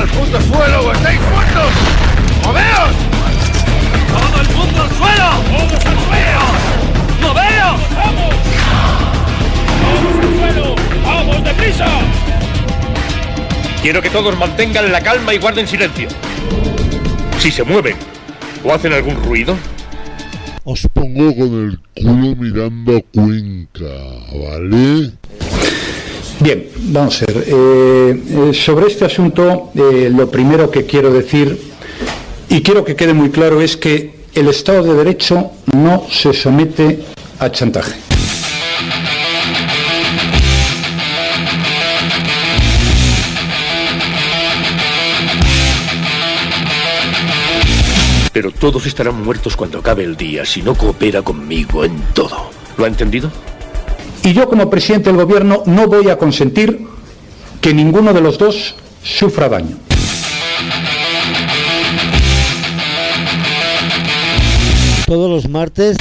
al puto suelo o estáis muertos! ¡Moveos! ¡Todo el mundo al suelo! ¡Todos al suelo! ¡Moveos! ¡Vamos! ¡Todos al suelo! ¡Vamos, deprisa! Quiero que todos mantengan la calma y guarden silencio. Si se mueven o hacen algún ruido, os pongo con el culo mirando a Cuenca, ¿vale? Bien, vamos a ver. Sobre este asunto, lo primero que quiero decir, y quiero que quede muy claro, es que el Estado de Derecho no se somete a chantaje. pero todos estarán muertos cuando acabe el día si no coopera conmigo en todo. ¿Lo ha entendido? Y yo, como presidente del gobierno, no voy a consentir que ninguno de los dos sufra daño. Todos los martes.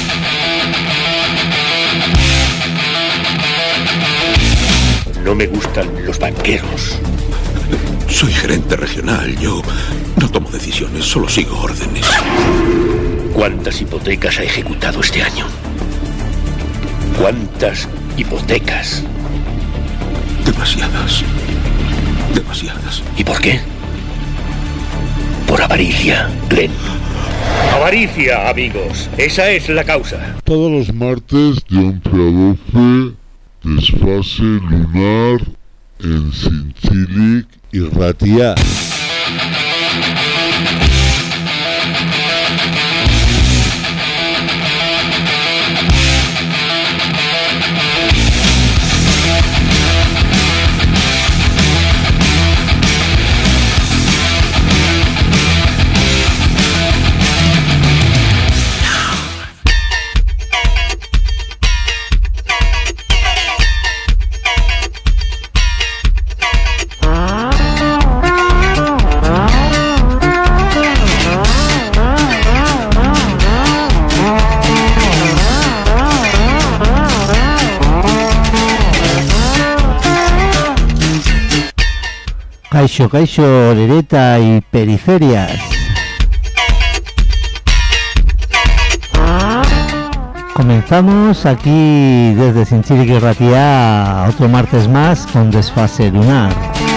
No me gustan los banqueros. Soy gerente regional, yo no tomo decisiones, solo sigo órdenes. ¿Cuántas hipotecas ha ejecutado este año? ¿Cuántas hipotecas? Demasiadas. Demasiadas. ¿Y por qué? Por avaricia, Glenn. Avaricia, amigos. Esa es la causa. Todos los martes de 11 a 12, desfase lunar en Zintzilik y Ratia. Caixo, Lereta y periferias. Comenzamos aquí desde Zintzilik y Ratia otro martes más con desfase lunar.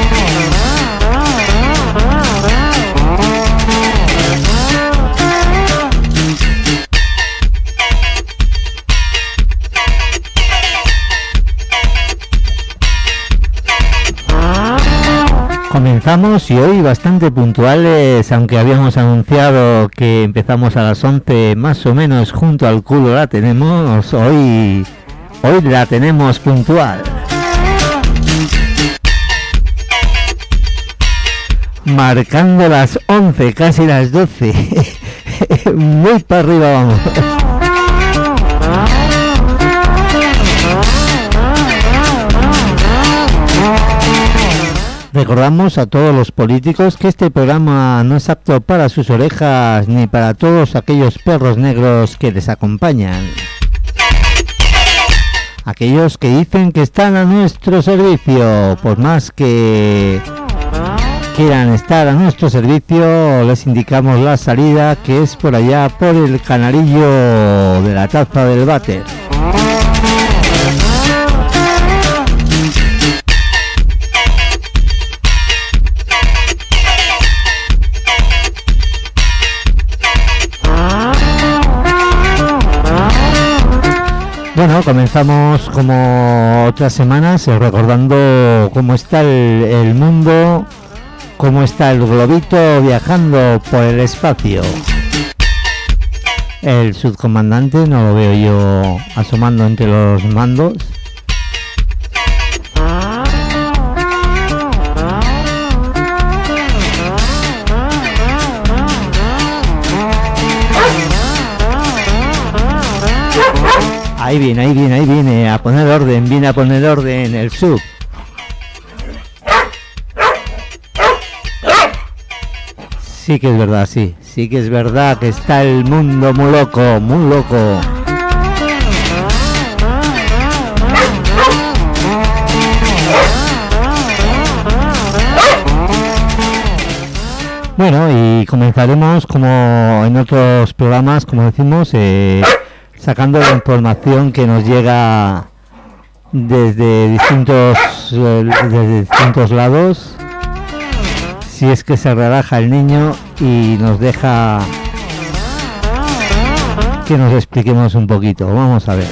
Comenzamos y hoy bastante puntuales, aunque habíamos anunciado que empezamos a las 11 más o menos junto al culo la tenemos, hoy la tenemos puntual. Marcando las 11, casi las 12, muy para arriba vamos. Recordamos a todos los políticos que este programa no es apto para sus orejas ni para todos aquellos perros negros que les acompañan. Aquellos que dicen que están a nuestro servicio, por más que quieran estar a nuestro servicio, les indicamos la salida, que es por allá, por el canalillo de la taza del váter. Bueno, comenzamos como otras semanas recordando cómo está el mundo, cómo está el globito viajando por el espacio. El subcomandante no lo veo yo asomando entre los mandos. Ahí viene, a poner orden, viene a poner orden el sub. Sí que es verdad, sí que es verdad que está el mundo muy loco, muy loco. Bueno, y comenzaremos como en otros programas, como decimos, sacando la información que nos llega desde distintos lados, si es que se relaja el niño y nos deja que nos expliquemos un poquito. Vamos a ver.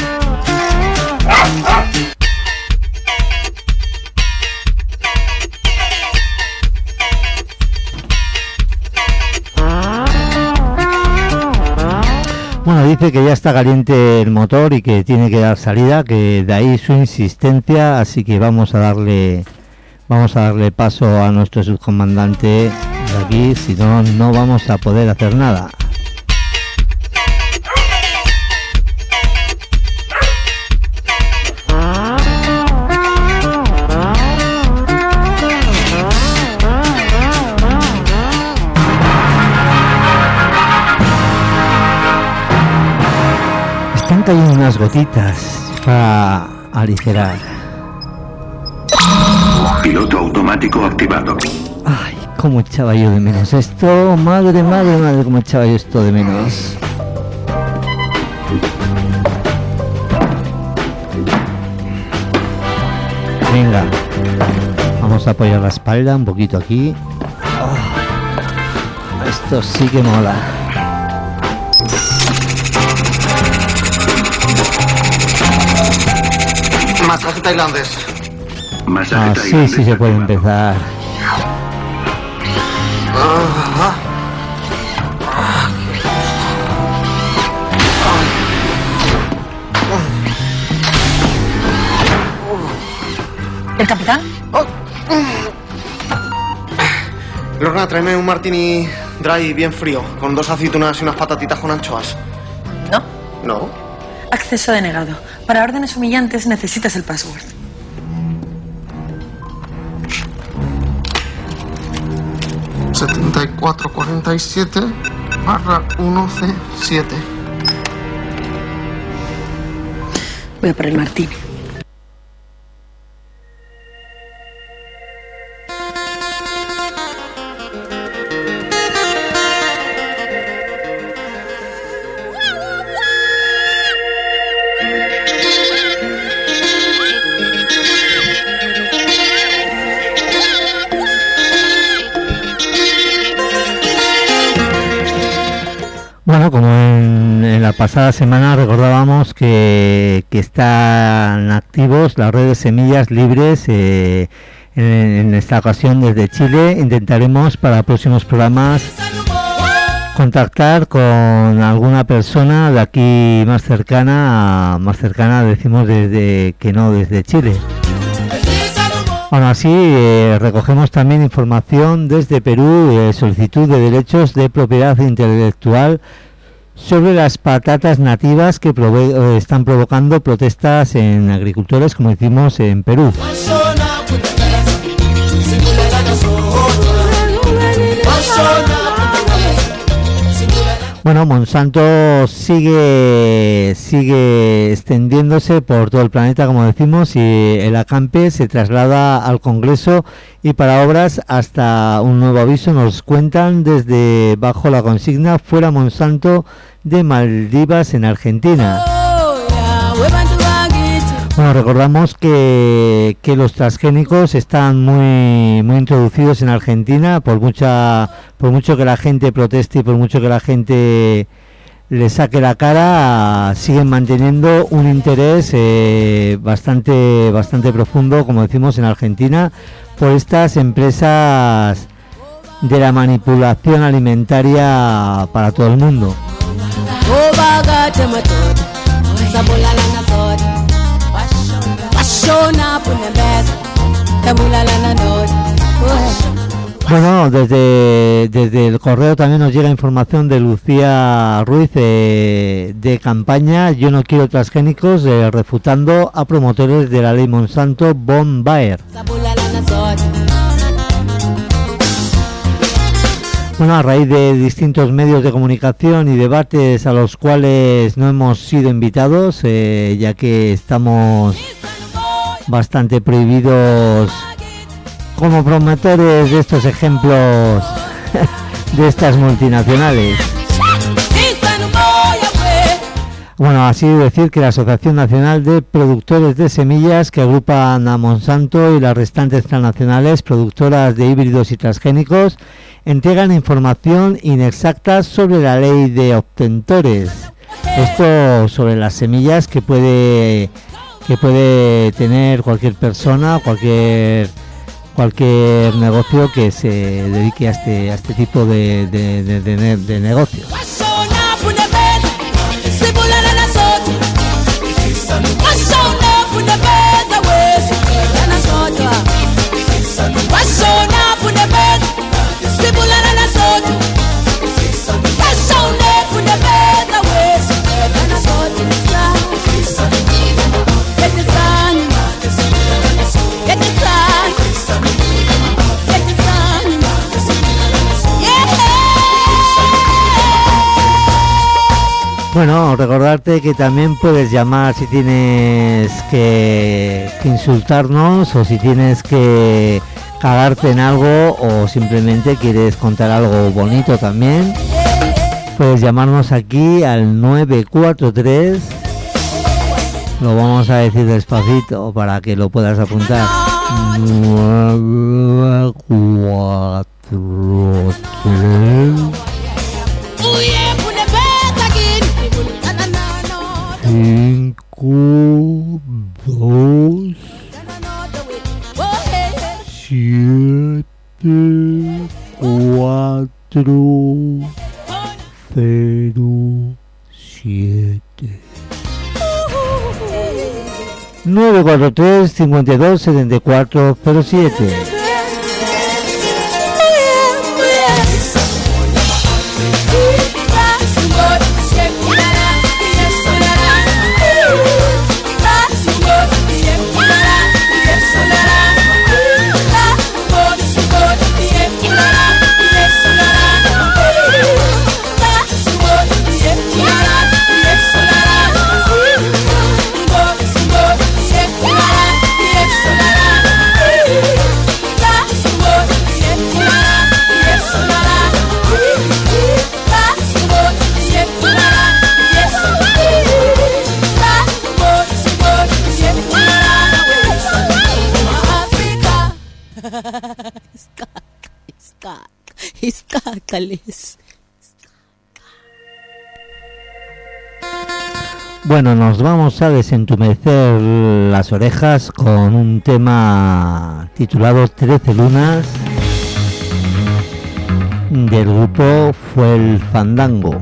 Bueno, dice que ya está caliente el motor y que tiene que dar salida, que de ahí su insistencia, así que vamos a darle paso a nuestro subcomandante de aquí, si no, no vamos a poder hacer nada. Están cayendo unas gotitas para aligerar. Piloto automático activado. Ay, cómo echaba yo de menos esto. Madre, cómo echaba yo esto de menos. Venga, vamos a apoyar la espalda un poquito aquí. Oh, esto sí que mola. Masaje tailandés. Así sí se puede empezar. ¿El capitán? Lorna, tráeme un martini dry bien frío, con 2 aceitunas y unas patatitas con anchoas. No. ¿No? Acceso denegado. Para órdenes humillantes necesitas el password. ...7447/1C7. Voy a por el martini. Bueno, como en la pasada semana recordábamos que están activos las redes Semillas Libres, en esta ocasión desde Chile. Intentaremos para próximos programas contactar con alguna persona de aquí más cercana, decimos desde Chile. Aún así, recogemos también información desde Perú, solicitud de derechos de propiedad intelectual sobre las patatas nativas que están provocando protestas en agricultores, como decimos en Perú. Bueno, Monsanto sigue extendiéndose por todo el planeta, como decimos, y el acampe se traslada al Congreso y para obras hasta un nuevo aviso. Nos cuentan desde bajo la consigna Fuera Monsanto de Maldivas en Argentina. Bueno, recordamos que los transgénicos están muy introducidos en Argentina, por mucho que la gente proteste y por mucho que la gente le saque la cara, siguen manteniendo un interés bastante profundo, como decimos, en Argentina, por estas empresas de la manipulación alimentaria para todo el mundo. Bueno, desde el correo también nos llega información de Lucía Ruiz de campaña Yo no quiero transgénicos, refutando a promotores de la ley Monsanto von Baer. Bueno, a raíz de distintos medios de comunicación y debates a los cuales no hemos sido invitados, ya que estamos bastante prohibidos como promotores de estos ejemplos de estas multinacionales. Bueno, así decir que la Asociación Nacional de Productores de Semillas, que agrupan a Monsanto y las restantes transnacionales productoras de híbridos y transgénicos, entregan información inexacta sobre la ley de obtentores. Esto sobre las semillas que puede tener cualquier persona, cualquier negocio que se dedique a este tipo de negocio. Bueno, recordarte que también puedes llamar si tienes que insultarnos o si tienes que cagarte en algo o simplemente quieres contar algo bonito también. Puedes llamarnos aquí al 943. Lo vamos a decir despacito para que lo puedas apuntar. 943 5, 2, 7, 4, 0, 7. 943 52 74 07. Bueno, nos vamos a desentumecer las orejas con un tema titulado 13 lunas del grupo Fue el Fandango.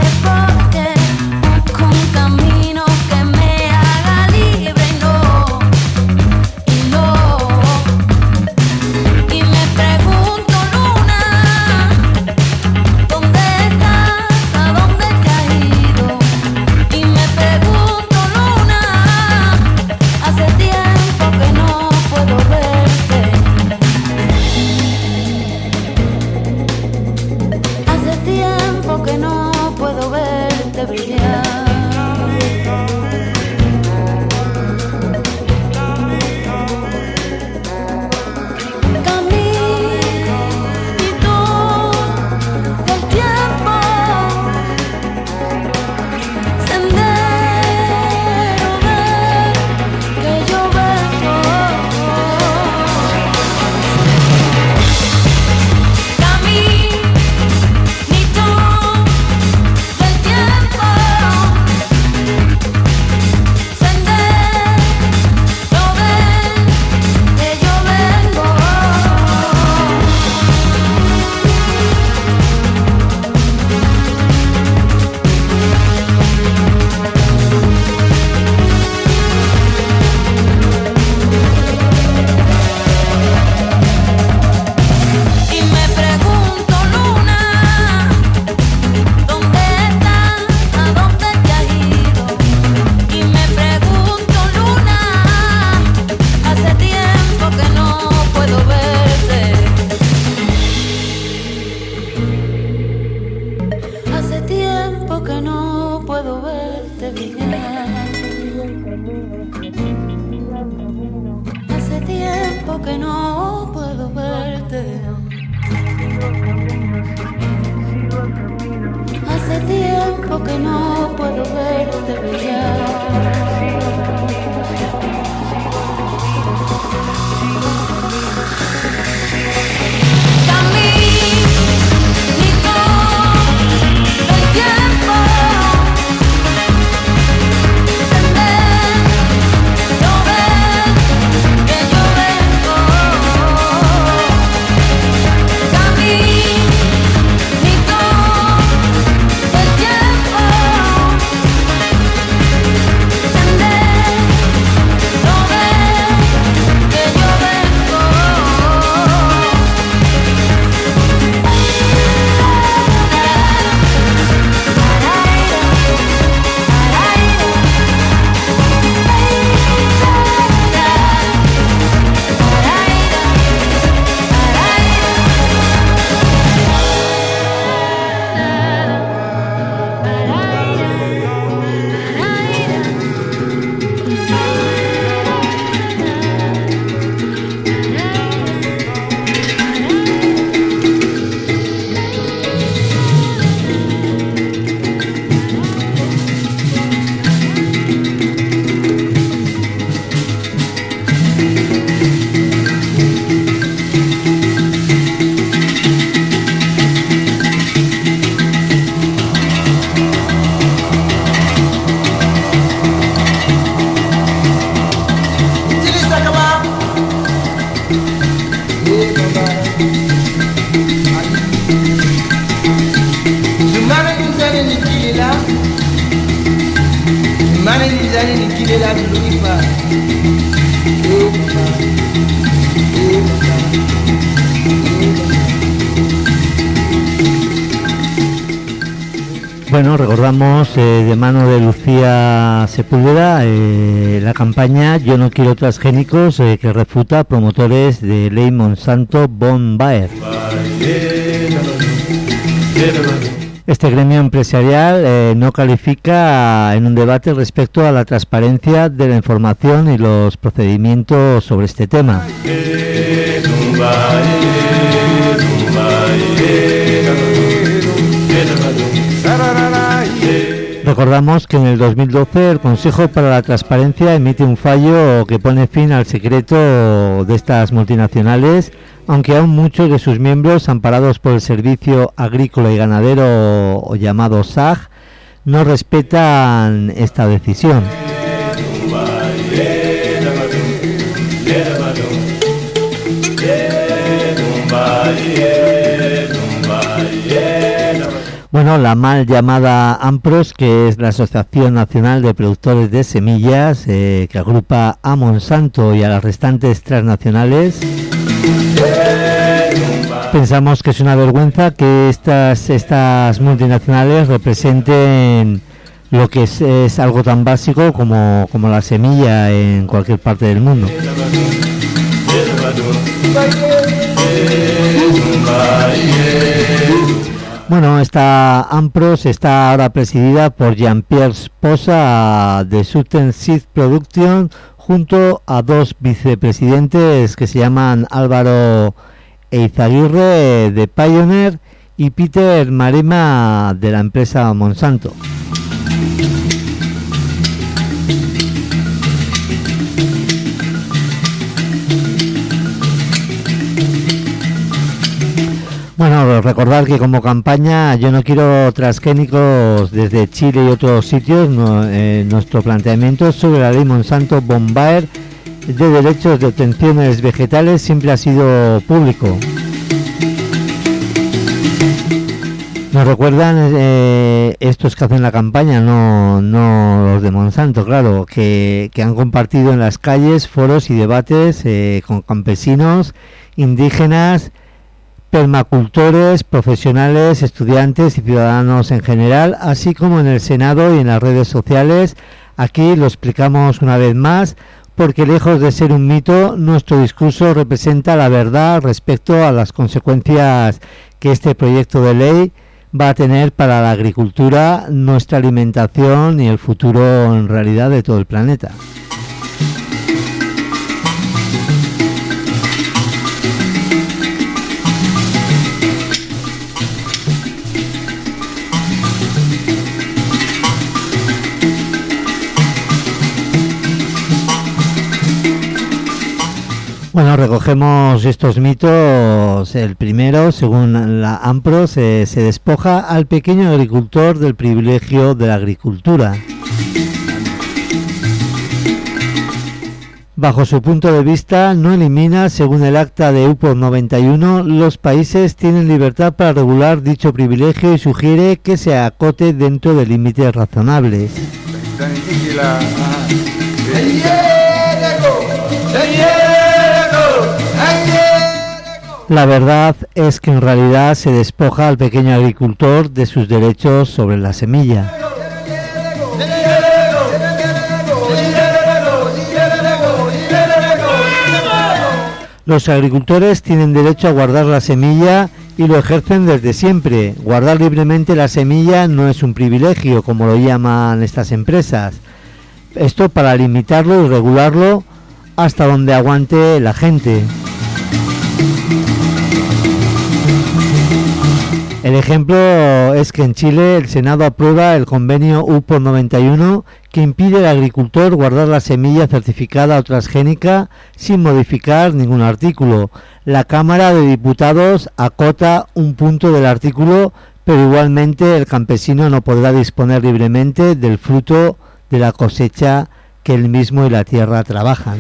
Camino que me haga libre, no. tiempo que no puedo verte. Hace tiempo que no puedo verte brillar. Bueno, recordamos de mano de Lucía Sepúlveda la campaña Yo no quiero transgénicos que refuta promotores de ley Monsanto von Baer. Este gremio empresarial no califica en un debate respecto a la transparencia de la información y los procedimientos sobre este tema. Recordamos que en el 2012 el Consejo para la Transparencia emite un fallo que pone fin al secreto de estas multinacionales, aunque aún muchos de sus miembros, amparados por el Servicio Agrícola y Ganadero o llamado SAG, no respetan esta decisión. Bueno, la mal llamada AMPROS, que es la Asociación Nacional de Productores de Semillas, que agrupa a Monsanto y a las restantes transnacionales, pensamos que es una vergüenza que estas multinacionales representen lo que es algo tan básico como la semilla en cualquier parte del mundo. Bueno, esta AMPROS está ahora presidida por Jean-Pierre Posa de Susten Seed Production, junto a dos vicepresidentes que se llaman Álvaro Eizaguirre de Pioneer y Peter Marema de la empresa Monsanto. Bueno, recordar que como campaña Yo no quiero transgénicos desde Chile y otros sitios, nuestro planteamiento sobre la ley Monsanto von Baer de derechos de obtenciones vegetales siempre ha sido público. Nos recuerdan estos que hacen la campaña, no los de Monsanto, claro, que han compartido en las calles foros y debates con campesinos, indígenas, permacultores, profesionales, estudiantes y ciudadanos en general, así como en el Senado y en las redes sociales. Aquí lo explicamos una vez más, porque lejos de ser un mito, nuestro discurso representa la verdad respecto a las consecuencias que este proyecto de ley va a tener para la agricultura, nuestra alimentación y el futuro en realidad de todo el planeta. Bueno, recogemos estos mitos. El primero, según la AMPRO, se despoja al pequeño agricultor del privilegio de la agricultura. Bajo su punto de vista, no elimina, según el acta de UPO 91, los países tienen libertad para regular dicho privilegio y sugiere que se acote dentro de límites razonables. La verdad es que en realidad se despoja al pequeño agricultor de sus derechos sobre la semilla. Los agricultores tienen derecho a guardar la semilla y lo ejercen desde siempre. Guardar libremente la semilla no es un privilegio, como lo llaman estas empresas. Esto para limitarlo y regularlo hasta donde aguante la gente. El ejemplo es que en Chile el Senado aprueba el convenio UPO 91 que impide al agricultor guardar la semilla certificada o transgénica sin modificar ningún artículo. La Cámara de Diputados acota un punto del artículo, pero igualmente el campesino no podrá disponer libremente del fruto de la cosecha que él mismo y la tierra trabajan.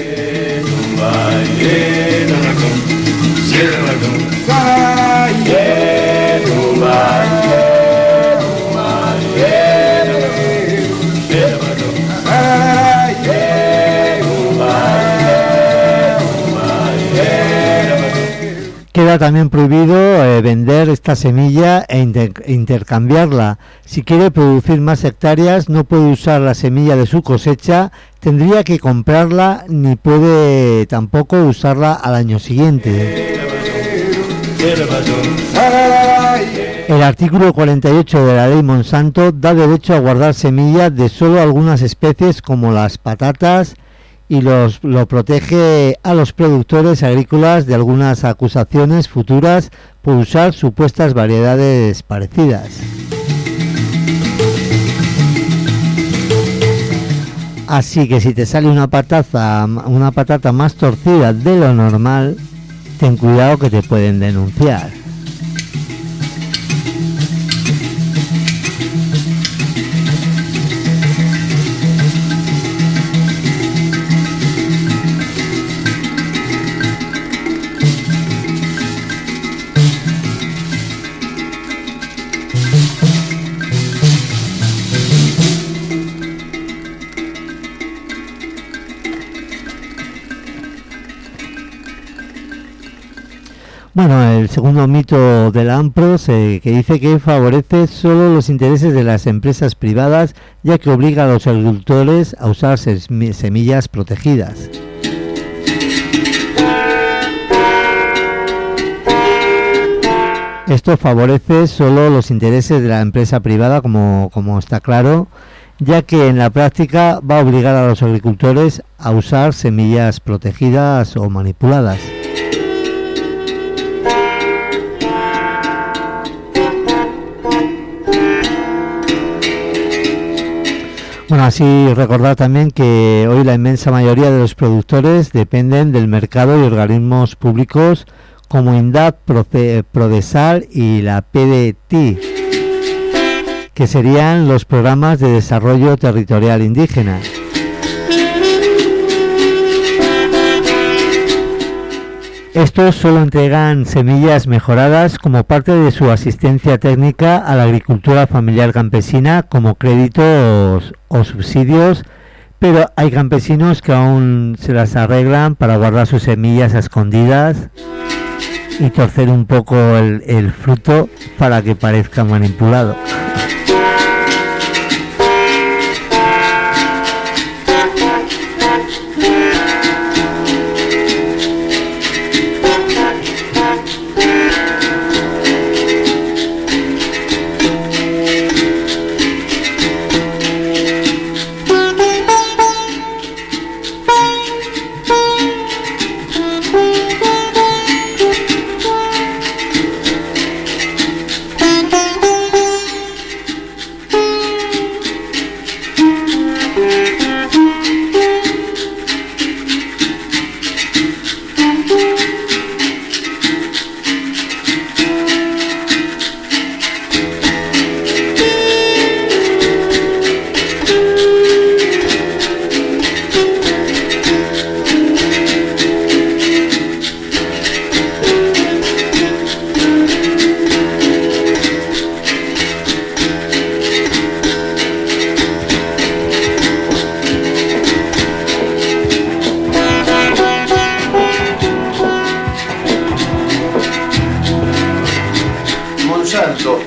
Queda también prohibido vender esta semilla e intercambiarla. Si quiere producir más hectáreas, no puede usar la semilla de su cosecha, tendría que comprarla, ni puede tampoco usarla al año siguiente. El artículo 48 de la ley Monsanto da derecho a guardar semillas de solo algunas especies como las patatas y lo protege a los productores agrícolas de algunas acusaciones futuras por usar supuestas variedades parecidas. Así que si te sale una patata más torcida de lo normal, ten cuidado que te pueden denunciar. Bueno, el segundo mito de la AMPRO que dice que favorece solo los intereses de las empresas privadas, ya que obliga a los agricultores a usar semillas protegidas. Esto favorece solo los intereses de la empresa privada, como está claro, ya que en la práctica va a obligar a los agricultores a usar semillas protegidas o manipuladas. Bueno, así recordar también que hoy la inmensa mayoría de los productores dependen del mercado y organismos públicos como INDAP, Prodesal y la PDT, que serían los programas de desarrollo territorial indígena. Estos solo entregan semillas mejoradas como parte de su asistencia técnica a la agricultura familiar campesina como créditos o subsidios, pero hay campesinos que aún se las arreglan para guardar sus semillas a escondidas y torcer un poco el fruto para que parezca manipulado.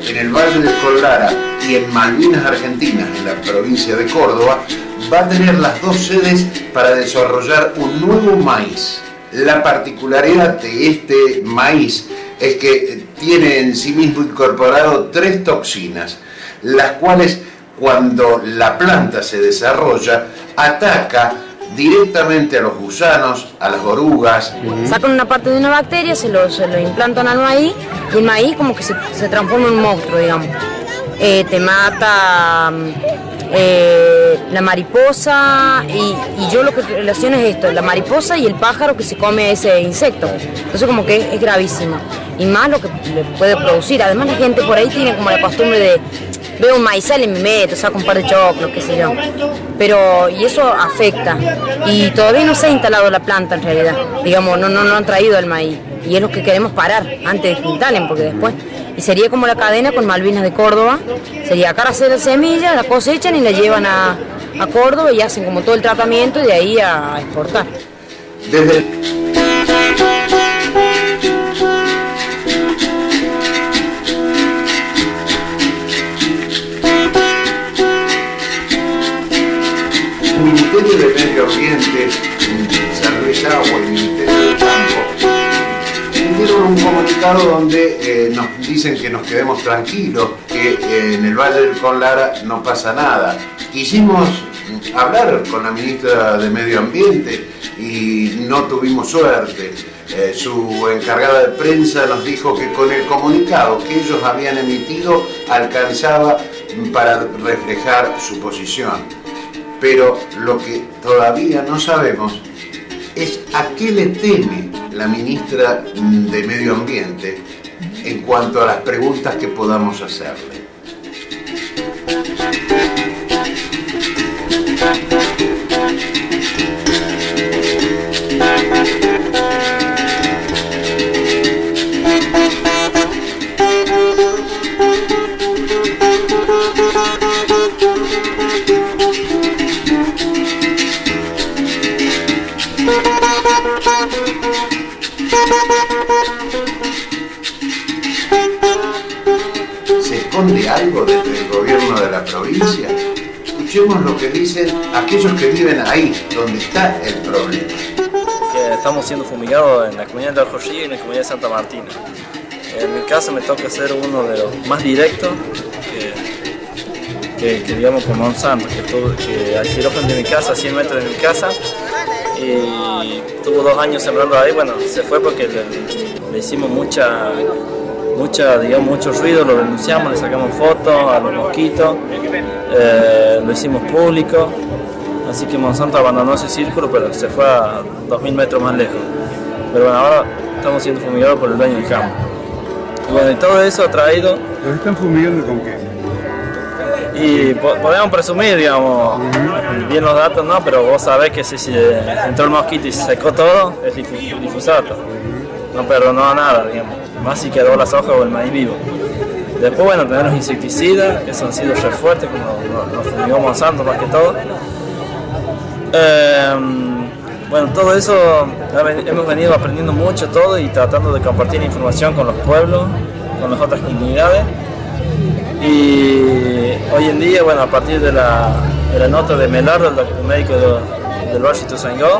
en el Valle del Collara y en Malvinas Argentinas, en la provincia de Córdoba, va a tener las dos sedes para desarrollar un nuevo maíz. La particularidad de este maíz es que tiene en sí mismo incorporado 3 toxinas, las cuales cuando la planta se desarrolla ataca directamente a los gusanos, a las orugas. Sacan una parte de una bacteria, se lo implantan al maíz y el maíz como que se transforma en un monstruo, digamos. Te mata la mariposa y yo lo que relaciono es esto, la mariposa y el pájaro que se come ese insecto. Entonces como que es gravísimo. Y más lo que le puede producir. Además la gente por ahí tiene como la costumbre de veo un maizal y me meto, saco un par de choclos, qué sé yo. Pero, y eso afecta. Y todavía no se ha instalado la planta en realidad. Digamos, no han traído el maíz. Y es lo que queremos parar antes de que instalen, porque después. Y sería como la cadena con Malvinas de Córdoba. Sería acá hacer la semilla, la cosechan y la llevan a Córdoba y hacen como todo el tratamiento y de ahí a exportar. El Ministerio de Medio Ambiente, Salud y Agua y el Ministerio del Campo dieron un comunicado donde nos dicen que nos quedemos tranquilos, que en el Valle del Collara no pasa nada. Quisimos hablar con la ministra de Medio Ambiente y no tuvimos suerte. Su encargada de prensa nos dijo que con el comunicado que ellos habían emitido alcanzaba para reflejar su posición. Pero lo que todavía no sabemos es a qué le teme la ministra de Medio Ambiente en cuanto a las preguntas que podamos hacerle. ¿Se esconde algo desde el gobierno de la provincia? Escuchemos lo que dicen aquellos que viven ahí, donde está el problema. Que estamos siendo fumigados en la comunidad de Aljo Río y en la comunidad de Santa Martina. En mi caso me toca ser uno de los más directos que digamos con Monsanto, que hay quirófano de mi casa, a 100 metros de mi casa, y tuvo 2 años sembrando ahí. Bueno, se fue porque le hicimos mucho ruido, lo denunciamos, le sacamos fotos a los mosquitos, lo hicimos público, así que Monsanto abandonó ese círculo, pero se fue a 2000 metros más lejos. Pero bueno, ahora estamos siendo fumigados por el dueño del campo. Y bueno, y todo eso ha traído... ¿Los están fumigando con qué? Y podemos presumir, digamos, bien los datos, ¿no? Pero vos sabés que si entró el mosquito y se secó todo, es glifosato. No perdonó nada, digamos. Más si quedó las hojas o el maíz vivo. Después, bueno, tenemos los insecticidas, que han sido re fuertes, como nos fumigó Monsanto más que todo. Bueno, todo eso hemos venido aprendiendo mucho todo y tratando de compartir información con los pueblos, con las otras comunidades. Y hoy en día, bueno, a partir de la nota de Melardo, el médico del Barrio Ituzaingó,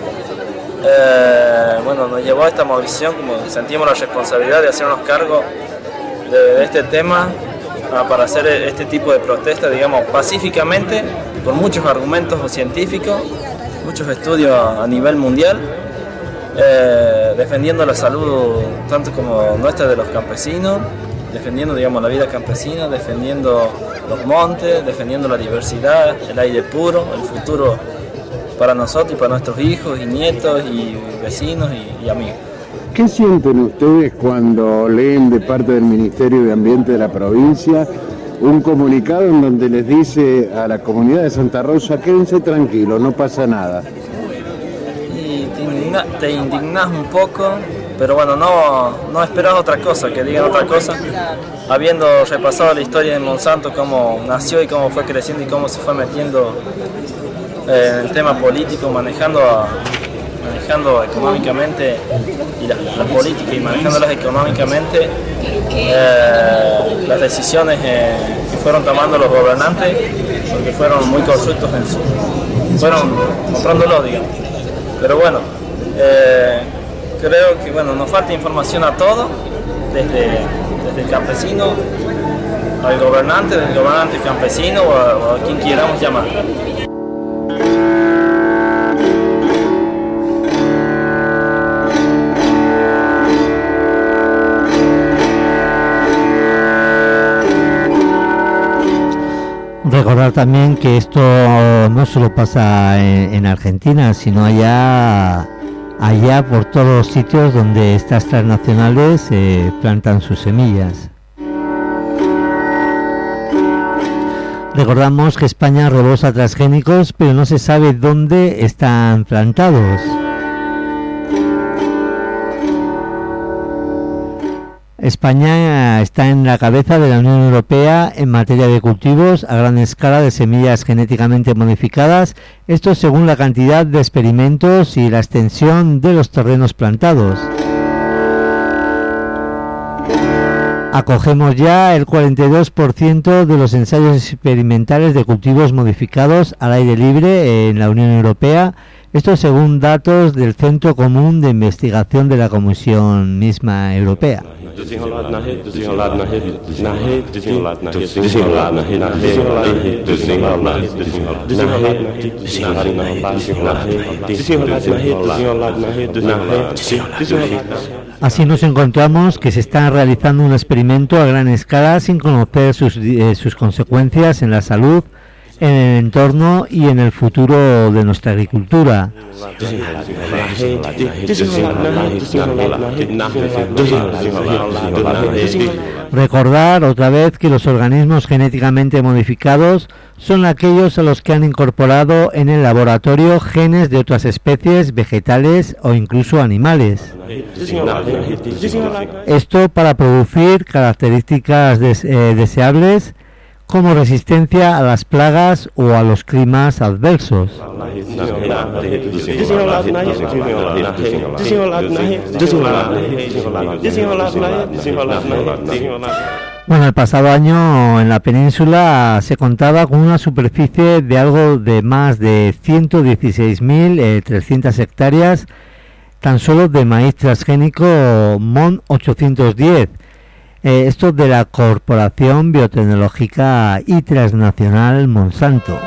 bueno, nos llevó a esta movilización, como sentimos la responsabilidad de hacernos cargo de este tema para hacer este tipo de protesta, digamos, pacíficamente, con muchos argumentos científicos, muchos estudios a nivel mundial, defendiendo la salud tanto como nuestra de los campesinos, defendiendo, digamos, la vida campesina, defendiendo los montes, defendiendo la diversidad, el aire puro, el futuro para nosotros y para nuestros hijos y nietos y vecinos y amigos. ¿Qué sienten ustedes cuando leen de parte del Ministerio de Ambiente de la provincia un comunicado en donde les dice a la comunidad de Santa Rosa, quédense tranquilos, no pasa nada? Y te indignás un poco, pero bueno, no esperás otra cosa, que digan otra cosa, habiendo repasado la historia de Monsanto, cómo nació y cómo fue creciendo y cómo se fue metiendo en el tema político, manejando a manejando económicamente y las políticas y manejándolas económicamente, las decisiones que fueron tomando los gobernantes, porque fueron muy corruptos fueron comprándolo, digamos. Pero bueno, creo que nos falta información a todos, desde el campesino al gobernante, del gobernante al campesino o a quien quieramos llamar. Recordar también que esto no solo pasa en Argentina, sino allá por todos los sitios donde estas transnacionales plantan sus semillas. Recordamos que España rebosa transgénicos, pero no se sabe dónde están plantados. España está en la cabeza de la Unión Europea en materia de cultivos a gran escala de semillas genéticamente modificadas, esto según la cantidad de experimentos y la extensión de los terrenos plantados. Acogemos ya el 42% de los ensayos experimentales de cultivos modificados al aire libre en la Unión Europea, esto según datos del Centro Común de Investigación de la Comisión misma Europea. Así nos encontramos que se está realizando un experimento a gran escala sin conocer sus consecuencias en la salud, en el entorno y en el futuro de nuestra agricultura. Recordar otra vez que los organismos genéticamente modificados son aquellos a los que han incorporado en el laboratorio genes de otras especies, vegetales o incluso animales. Esto para producir características deseables como resistencia a las plagas o a los climas adversos. Bueno, el pasado año en la península se contaba con una superficie de algo de más de 116.300 hectáreas tan solo de maíz transgénico MON 810. Esto de la Corporación Biotecnológica y Transnacional Monsanto.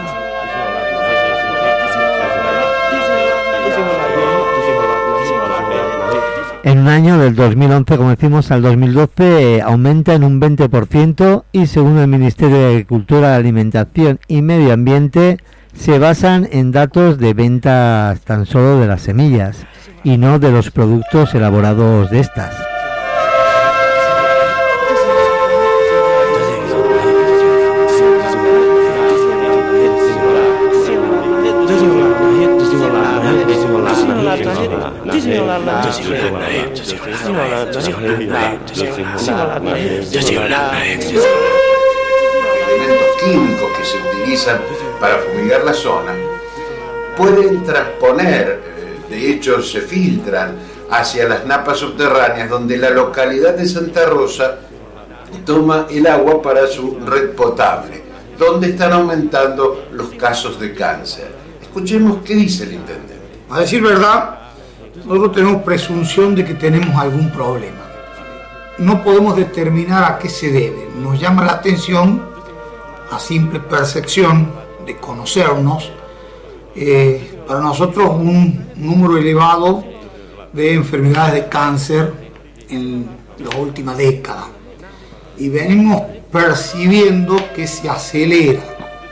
En un año del 2011, como decimos, al 2012 aumenta en un 20% y según el Ministerio de Agricultura, Alimentación y Medio Ambiente se basan en datos de ventas tan solo de las semillas y no de los productos elaborados de estas. Elementos químicos que se utilizan para fumigar la zona pueden transponer, de hecho se filtran hacia las napas subterráneas, donde la localidad de Santa Rosa toma el agua para su red potable, donde están aumentando los casos de cáncer. Escuchemos qué dice el intendente. A decir verdad, nosotros tenemos presunción de que tenemos algún problema. No podemos determinar a qué se debe. Nos llama la atención, a simple percepción de conocernos, para nosotros un número elevado de enfermedades de cáncer en la última década. Y venimos percibiendo que se acelera.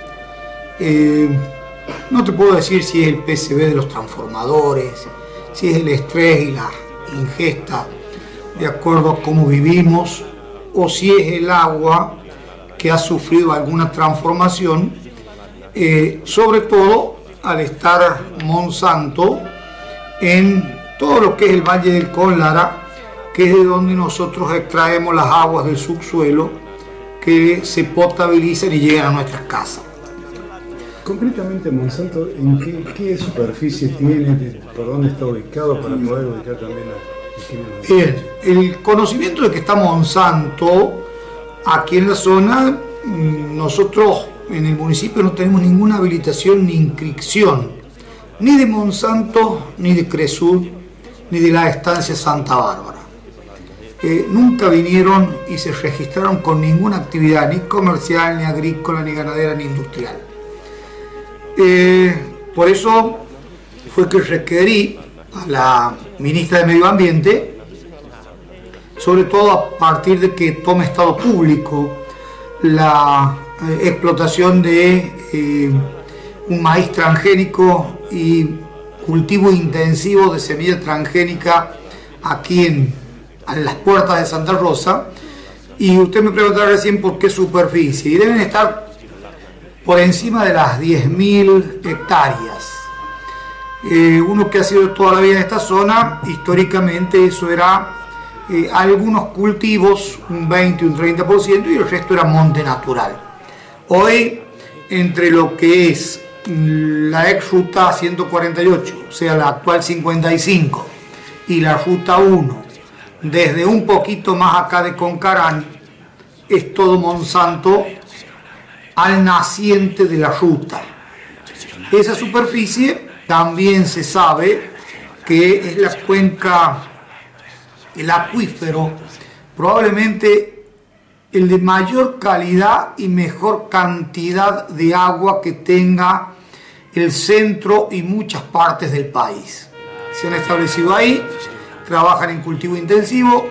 No te puedo decir si es el PCB de los transformadores, si es el estrés y la ingesta de acuerdo a cómo vivimos, o si es el agua que ha sufrido alguna transformación, sobre todo al estar Monsanto en todo lo que es el Valle del Cólara, que es de donde nosotros extraemos las aguas del subsuelo que se potabilizan y llegan a nuestras casas. Concretamente, Monsanto, ¿en qué superficie tiene? ¿Por dónde está ubicado para poder ubicar también la... Bien, el conocimiento de que está Monsanto aquí en la zona, nosotros en el municipio no tenemos ninguna habilitación ni inscripción, ni de Monsanto, ni de Cresur, ni de la estancia Santa Bárbara. Nunca vinieron y se registraron con ninguna actividad, ni comercial, ni agrícola, ni ganadera, ni industrial. Por eso fue que requerí a la ministra de Medio Ambiente, sobre todo a partir de que tome estado público la explotación de un maíz transgénico y cultivo intensivo de semilla transgénica aquí a las puertas de Santa Rosa. Y usted me preguntaba recién por qué superficie, y deben estar por encima de las 10.000 hectáreas. Uno que ha sido toda la vida en esta zona, históricamente eso era algunos cultivos, un 20, un 30%, y el resto era monte natural. Hoy, entre lo que es la ex ruta 148, o sea la actual 55, y la ruta 1, desde un poquito más acá de Concarán, es todo Monsanto al naciente de la ruta. Esa superficie también se sabe que es la cuenca, el acuífero, probablemente el de mayor calidad y mejor cantidad de agua que tenga el centro y muchas partes del país. Se han establecido ahí, trabajan en cultivo intensivo.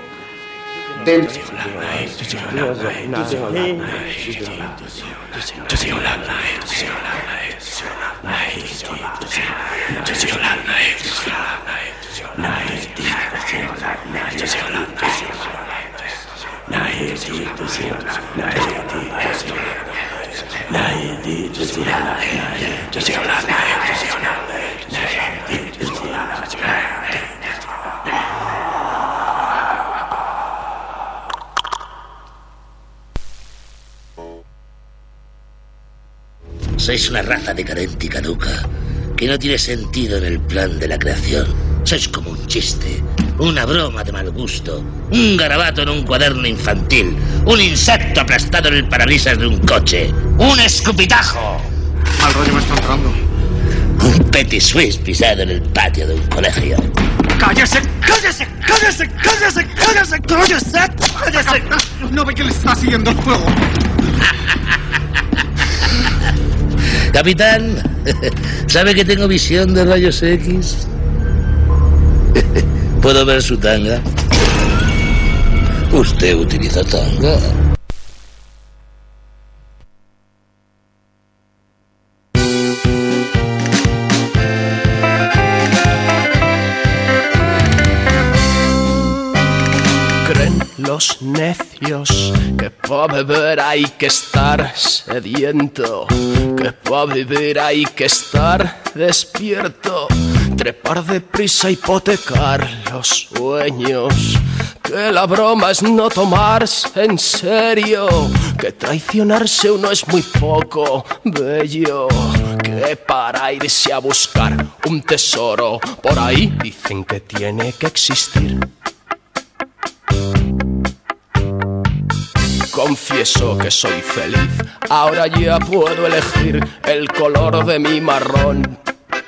Sois una raza decadente y caduca que no tiene sentido en el plan de la creación. Sois como un chiste, una broma de mal gusto, un garabato en un cuaderno infantil, un insecto aplastado en el parabrisas de un coche, un escupitajo. Mal rollo me está entrando. Un petit suisse pisado en el patio de un colegio. ¡Cállese! ¡Cállese! ¡Cállese! ¡Cállese! ¡Cállese! ¡Cállese! ¡Cállese! No ve que le está siguiendo el fuego. Capitán, ¿sabe que tengo visión de rayos X? ¿Puedo ver su tanga? ¿Usted utiliza tanga? Creen los necios que para beber hay que estar sediento, que para vivir hay que estar despierto, trepar deprisa, hipotecar los sueños, que la broma es no tomarse en serio, que traicionarse uno es muy poco bello, que para irse a buscar un tesoro por ahí dicen que tiene que existir. Confieso que soy feliz, ahora ya puedo elegir el color de mi marrón.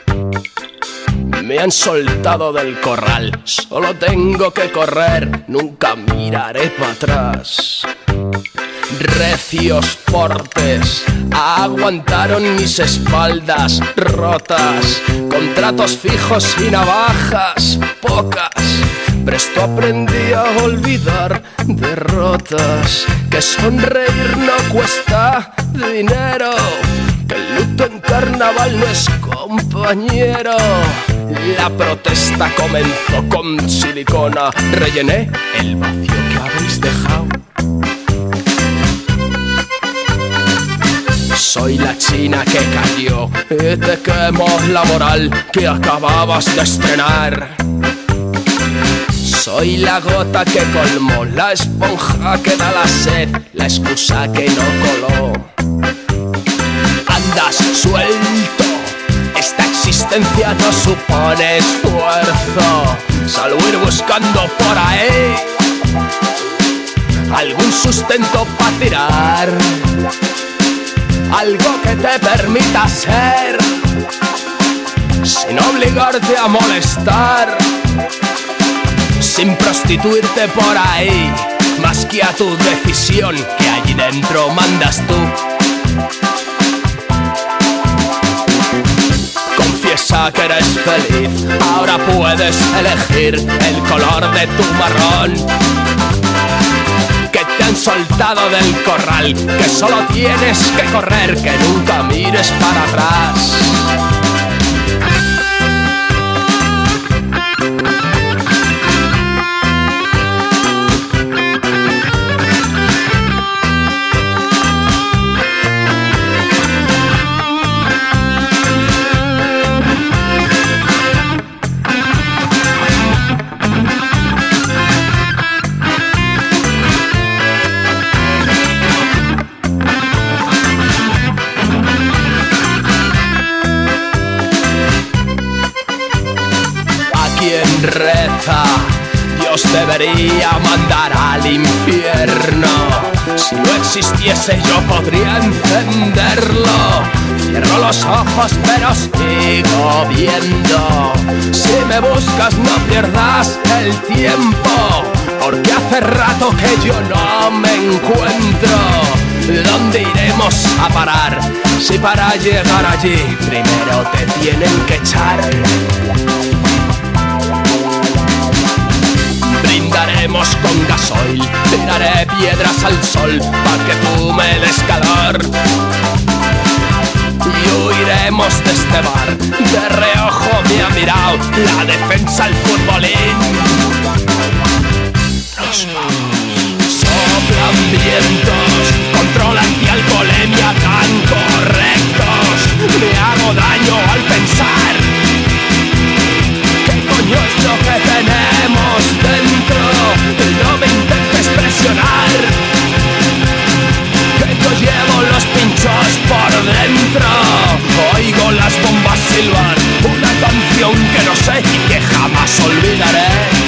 Me han soltado del corral, solo tengo que correr, nunca miraré para atrás. Recios portes aguantaron mis espaldas rotas, contratos fijos y navajas pocas. Presto aprendí a olvidar derrotas, que sonreír no cuesta dinero, que el luto en carnaval no es compañero. La protesta comenzó con silicona, rellené el vacío que habéis dejado. Soy la china que cayó y te quemó la moral que acababas de estrenar. Soy la gota que colmó, la esponja que da la sed, la excusa que no coló. Anda andas suelto. Esta existencia no supone esfuerzo, salvo ir buscando por ahí algún sustento para tirar, algo que te permita ser, sin obligarte a molestar, sin prostituirte por ahí, más que a tu decisión, que allí dentro mandas tú. Confiesa que eres feliz, ahora puedes elegir el color de tu marrón, que te han soltado del corral, que solo tienes que correr, que nunca mires para atrás. Reza, Dios debería mandar al infierno. Si no existiese yo podría encenderlo. Cierro los ojos pero sigo viendo. Si me buscas no pierdas el tiempo, porque hace rato que yo no me encuentro. ¿Dónde iremos a parar? Si para llegar allí primero te tienen que echar. Brindaremos con gasoil, tiraré piedras al sol pa' que tú me des calor. Y huiremos de este bar, de reojo me ha mirado la defensa al futbolín. Nos vamos, soplan vientos, control antialcoholemia tan correctos. Me hago daño al pensar ¿qué coño es lo que tenemos dentro? No me intentes presionar, que yo llevo los pinchos por dentro. Oigo las bombas silbar una canción que no sé y que jamás olvidaré.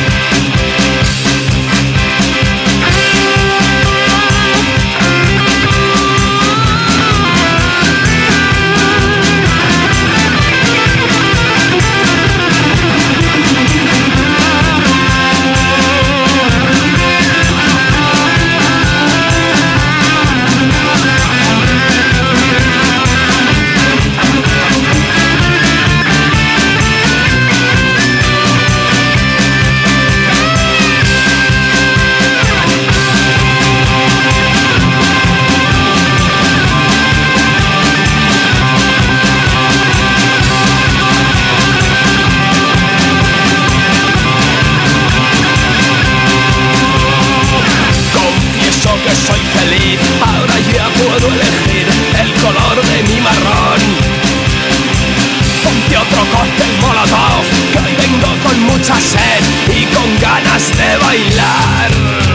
Sed y con ganas de bailar.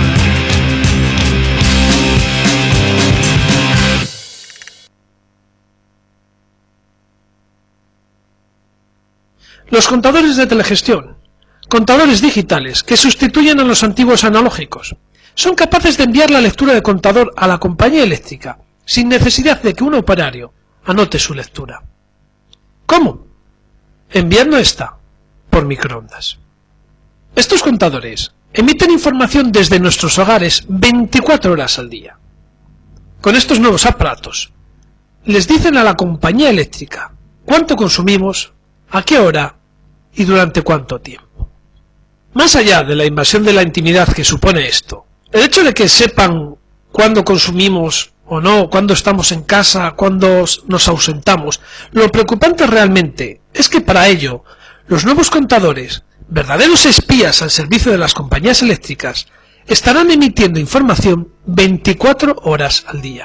Los contadores de telegestión, contadores digitales que sustituyen a los antiguos analógicos, son capaces de enviar la lectura de contador a la compañía eléctrica sin necesidad de que un operario anote su lectura. ¿Cómo? Enviando esta por microondas. Estos contadores emiten información desde nuestros hogares 24 horas al día. Con estos nuevos aparatos, les dicen a la compañía eléctrica cuánto consumimos, a qué hora y durante cuánto tiempo. Más allá de la invasión de la intimidad que supone esto, el hecho de que sepan cuándo consumimos o no, cuándo estamos en casa, cuándo nos ausentamos, lo preocupante realmente es que para ello, los nuevos contadores, verdaderos espías al servicio de las compañías eléctricas, estarán emitiendo información 24 horas al día.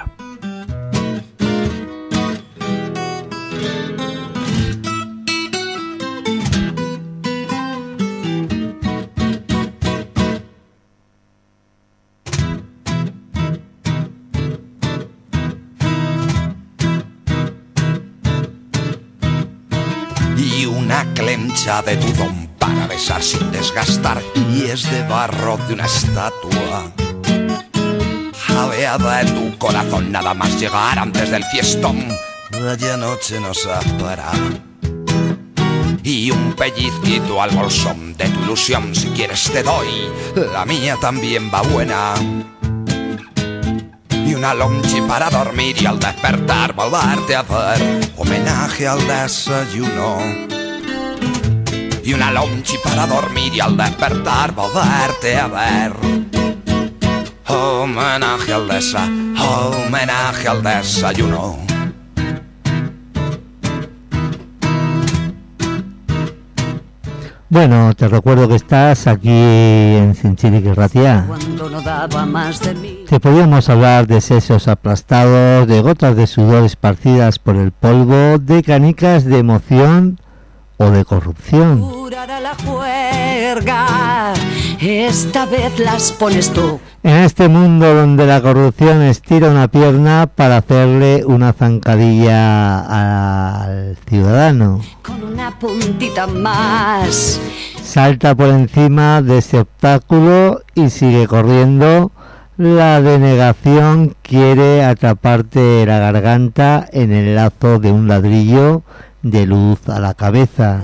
y una clencha de tudón para besar sin desgastar, y es de barro de una estatua. Jadeada de tu corazón, nada más llegar antes del fiestón. Vaya noche nos ha parado. Y un pellizquito al bolsón de tu ilusión, si quieres te doy, la mía también va buena. Y una lonchi para dormir y al despertar volverte a ver, homenaje al desayuno. Y una lonchi para dormir y al despertar volverte a ver, homenaje al desayuno. Bueno, te recuerdo que estás aquí en Sinchilic y Ratia. Te podíamos hablar de sesos aplastados, de gotas de sudor esparcidas por el polvo, de canicas de emoción o de corrupción. La juerga, esta vez las pones tú. En este mundo donde la corrupción estira una pierna para hacerle una zancadilla al ciudadano, con una puntita más, salta por encima de ese obstáculo y sigue corriendo. La denegación quiere atraparte la garganta en el lazo de un ladrillo de luz a la cabeza.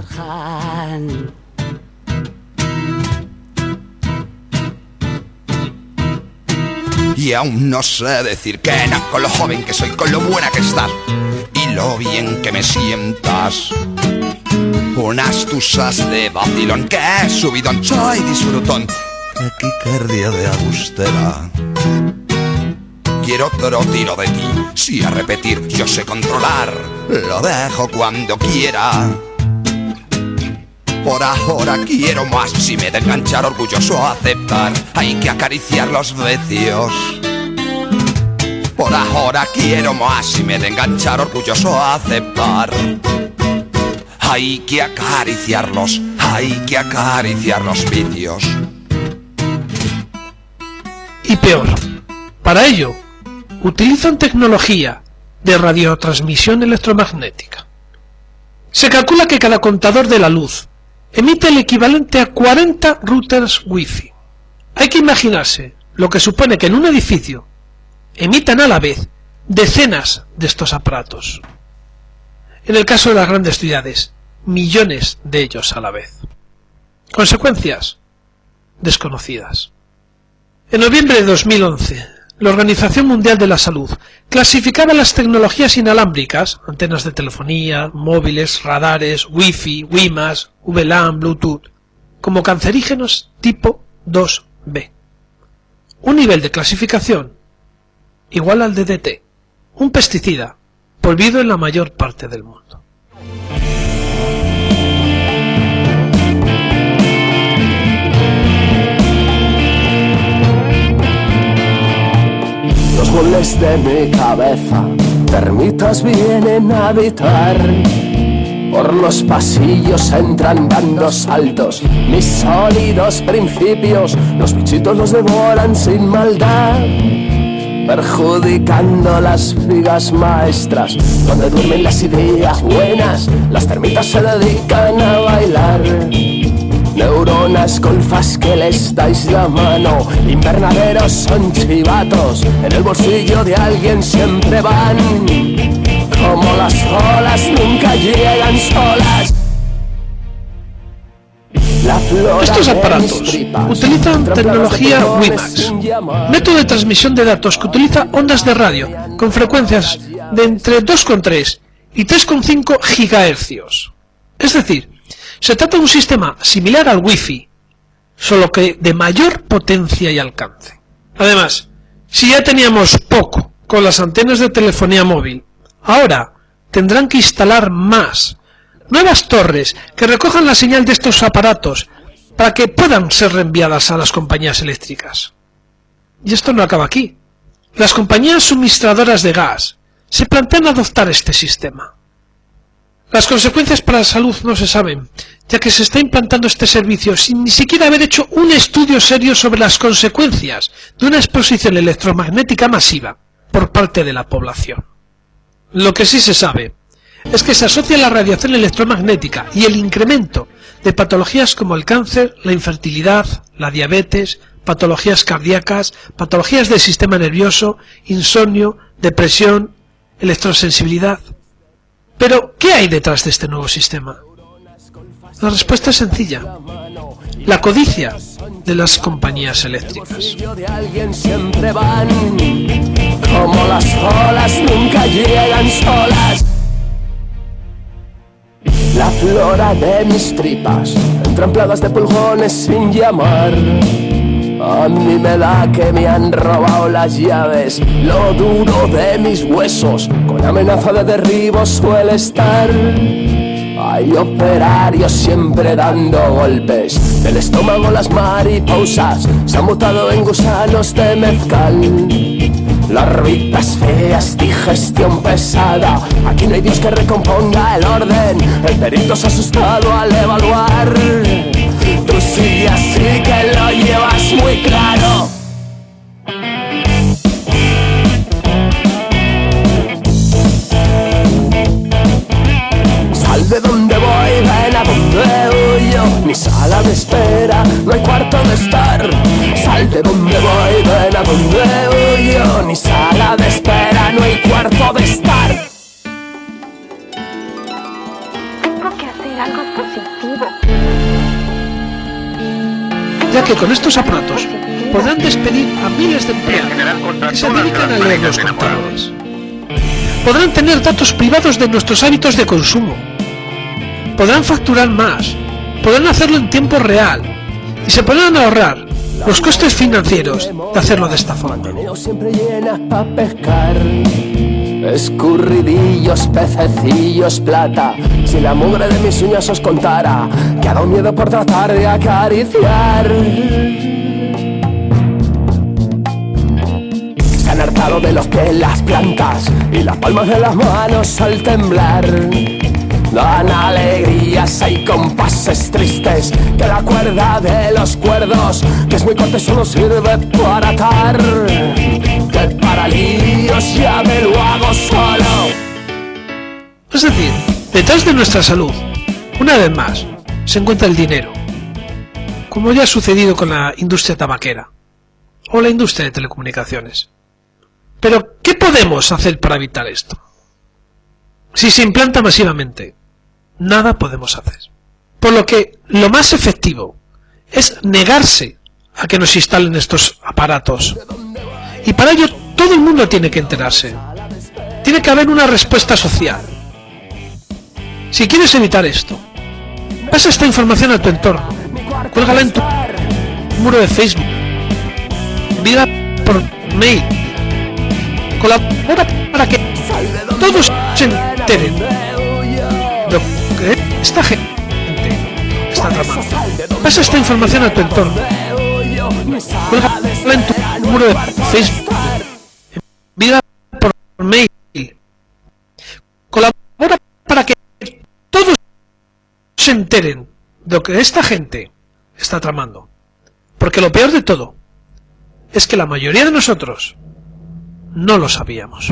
Y aún no sé decir que no, con lo joven que soy, con lo buena que estás y lo bien que me sientas. Unas tusas de vacilón, que subidón, soy disfrutón, taquicardia de agustera. Quiero otro tiro de ti, sí a repetir, yo sé controlar, lo dejo cuando quiera. Por ahora quiero más, si me de enganchar orgulloso aceptar, hay que acariciar los vecios. Por ahora quiero más, si me de enganchar orgulloso aceptar, hay que acariciar los vicios. Y peor, para ello utilizan tecnología de radiotransmisión electromagnética. Se calcula que cada contador de la luz emite el equivalente a 40 routers Wi-Fi. Hay que imaginarse lo que supone que en un edificio emitan a la vez decenas de estos aparatos. En el caso de las grandes ciudades, millones de ellos a la vez. Consecuencias desconocidas. En noviembre de 2011, la Organización Mundial de la Salud clasificaba las tecnologías inalámbricas, antenas de telefonía, móviles, radares, Wi-Fi, WiMAX, VLAN, Bluetooth, como cancerígenos tipo 2B. Un nivel de clasificación igual al DDT, un pesticida prohibido en la mayor parte del mundo. Los muebles de mi cabeza, termitas vienen a habitar. Por los pasillos entran dando saltos mis sólidos principios. Los bichitos los devoran sin maldad, perjudicando las figas maestras. Donde duermen las ideas buenas, las termitas se dedican a bailar. Neuronas golfas que les dais la mano, invernaderos son chivatos, en el bolsillo de alguien siempre van. Como las olas nunca llegan solas. Estos aparatos utilizan tecnología WiMAX, método de transmisión de datos que utiliza ondas de radio con frecuencias de entre 2,3 y 3,5 GHz. Es decir, se trata de un sistema similar al Wi-Fi, solo que de mayor potencia y alcance. Además, si ya teníamos poco con las antenas de telefonía móvil, ahora tendrán que instalar más, nuevas torres que recojan la señal de estos aparatos para que puedan ser reenviadas a las compañías eléctricas. Y esto no acaba aquí. Las compañías suministradoras de gas se plantean adoptar este sistema. Las consecuencias para la salud no se saben, ya que se está implantando este servicio sin ni siquiera haber hecho un estudio serio sobre las consecuencias de una exposición electromagnética masiva por parte de la población. Lo que sí se sabe es que se asocia la radiación electromagnética y el incremento de patologías como el cáncer, la infertilidad, la diabetes, patologías cardíacas, patologías del sistema nervioso, insomnio, depresión, electrosensibilidad. Pero, ¿qué hay detrás de este nuevo sistema? La respuesta es sencilla: la codicia de las compañías eléctricas. De alguien siempre van, como las olas nunca llegan solas. La flora de mis tripas entran plagas de pulgones sin llamar. A mí me da que me han robado las llaves. Lo duro de mis huesos con amenaza de derribo suele estar. Hay operarios siempre dando golpes. Del estómago las mariposas se han mutado en gusanos de mezcal. Larvitas feas, digestión pesada. Aquí no hay Dios que recomponga el orden. El perito se ha asustado al evaluar. Tú sí así que lo llevas muy claro. Sal de donde voy, ven a donde huyo. Ni sala de espera, no hay cuarto de estar. Sal de donde voy, ven a donde huyo. Ni sala de espera, no hay cuarto de estar. Tengo que hacer algo positivo. Ya que con estos aparatos podrán despedir a miles de empleados que se dedican a leer los contadores. Podrán tener datos privados de nuestros hábitos de consumo. Podrán facturar más, podrán hacerlo en tiempo real y se podrán ahorrar los costes financieros de hacerlo de esta forma. Siempre llenas pa' pescar. Escurridillos, pececillos, plata. Si la mugre de mis uñas os contara que ha dado miedo por tratar de acariciar. Se han hartado de los que las plantas y las palmas de las manos al temblar dan alegrías, hay compases tristes que la cuerda de los cuerdos, que es muy corta y solo sirve para atar. Que para líos ya me lo hago solo. Es decir, detrás de nuestra salud, una vez más, se encuentra el dinero, como ya ha sucedido con la industria tabaquera o la industria de telecomunicaciones. Pero, ¿qué podemos hacer para evitar esto? Si se implanta masivamente, nada podemos hacer. Por lo que lo más efectivo es negarse a que nos instalen estos aparatos. Y para ello todo el mundo tiene que enterarse. Tiene que haber una respuesta social. Si quieres evitar esto, pasa esta información a tu entorno. Cuélgala en tu muro de Facebook. Envíala por mail. Colabora para que todos se enteren de lo que esta gente está tramando. Pasa esta información a tu entorno. Cuélgala en tu muro de Facebook. Envíala por mail. Colabora para que todos se enteren de lo que esta gente está tramando. Porque lo peor de todo es que la mayoría de nosotros no lo sabíamos.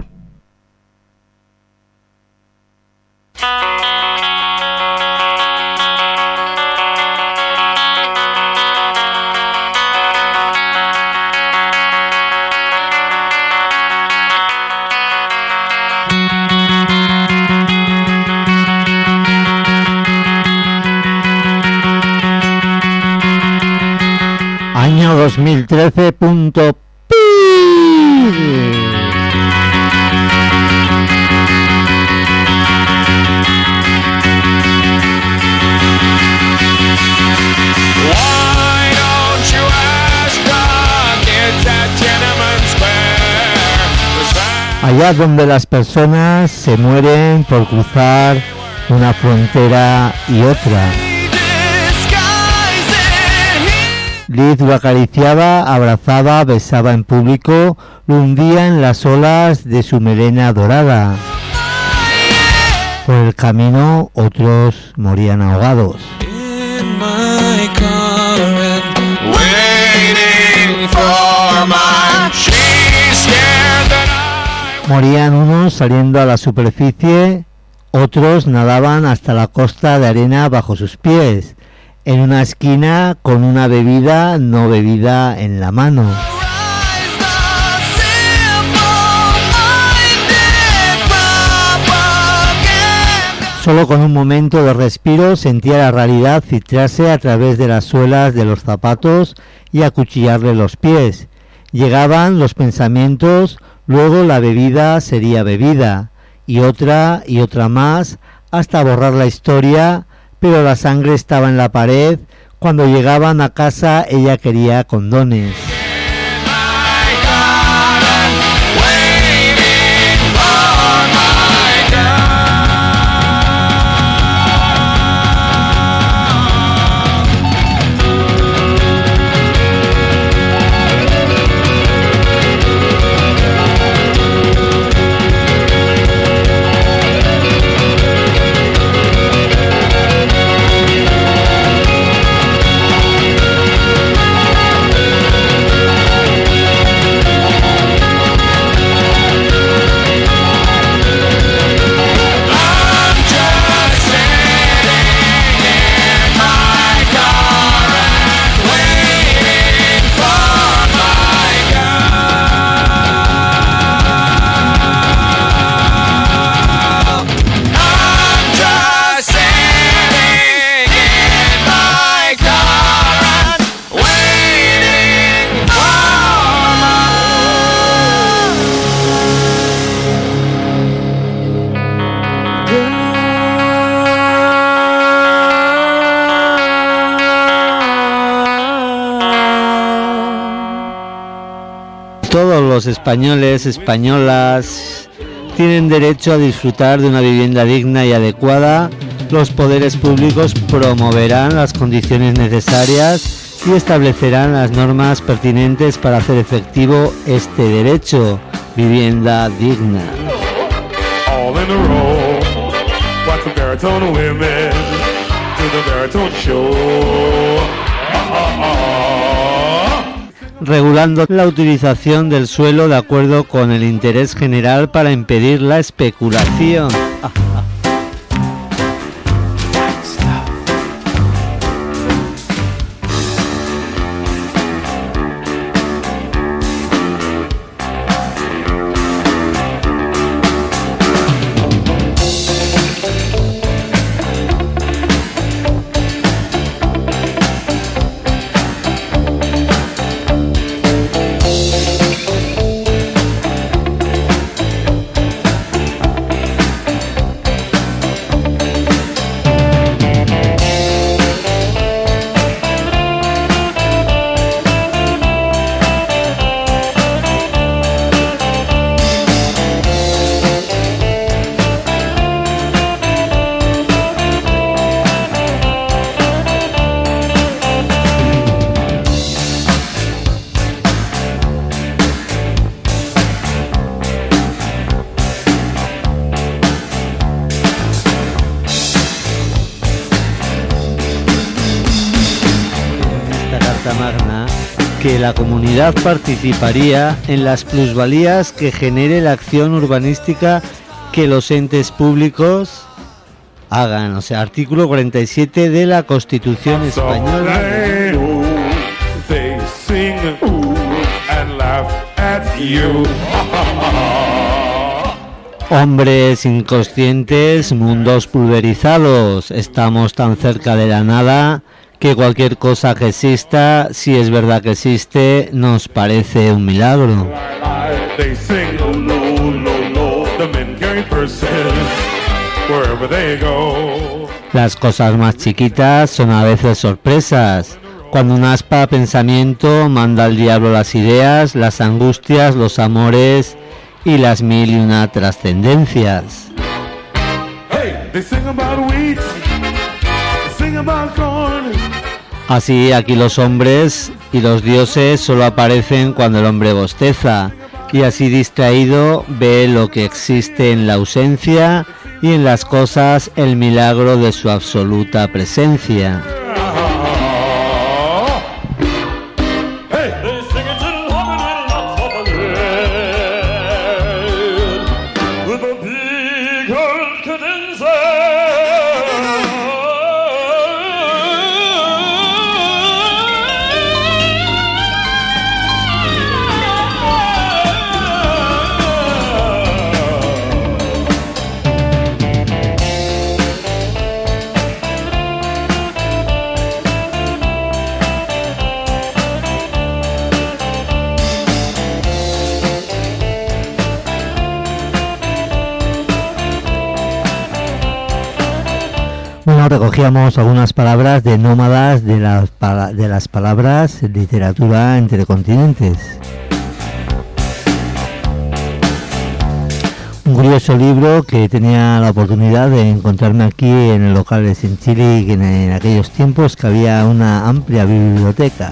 Año 2013. Allá donde las personas se mueren por cruzar una frontera y otra. Liz lo acariciaba, abrazaba, besaba en público, lo hundía en las olas de su melena dorada. Por el camino otros morían ahogados. Morían unos saliendo a la superficie Otros nadaban hasta la costa de arena bajo sus pies, en una esquina con una bebida no bebida en la mano. Solo con un momento de respiro sentía la realidad filtrarse a través de las suelas de los zapatos y acuchillarle los pies. Llegaban los pensamientos, luego la bebida sería bebida, y otra más, hasta borrar la historia, pero la sangre estaba en la pared. Cuando llegaban a casa ella quería condones. Todos los españoles, españolas, tienen derecho a disfrutar de una vivienda digna y adecuada. Los poderes públicos promoverán las condiciones necesarias y establecerán las normas pertinentes para hacer efectivo este derecho, vivienda digna. All in a row, watch the baritone women do the baritone show. Regulando la utilización del suelo de acuerdo con el interés general para impedir la especulación. Que la comunidad participaría en las plusvalías que genere la acción urbanística que los entes públicos hagan. O sea, artículo 47 de la Constitución española. Hombres inconscientes, mundos pulverizados. Estamos tan cerca de la nada que cualquier cosa que exista, si es verdad que existe, nos parece un milagro. Las cosas más chiquitas son a veces sorpresas. Cuando un aspa pensamiento manda al diablo las ideas, las angustias, los amores y las mil y una trascendencias. Así aquí los hombres y los dioses solo aparecen cuando el hombre bosteza, y así distraído ve lo que existe en la ausencia y en las cosas el milagro de su absoluta presencia. recogíamos algunas palabras de Nómadas de las palabras literatura entre continentes. Un curioso libro que tenía la oportunidad de encontrarme aquí en el local de Sinchili, que en aquellos tiempos que había una amplia biblioteca.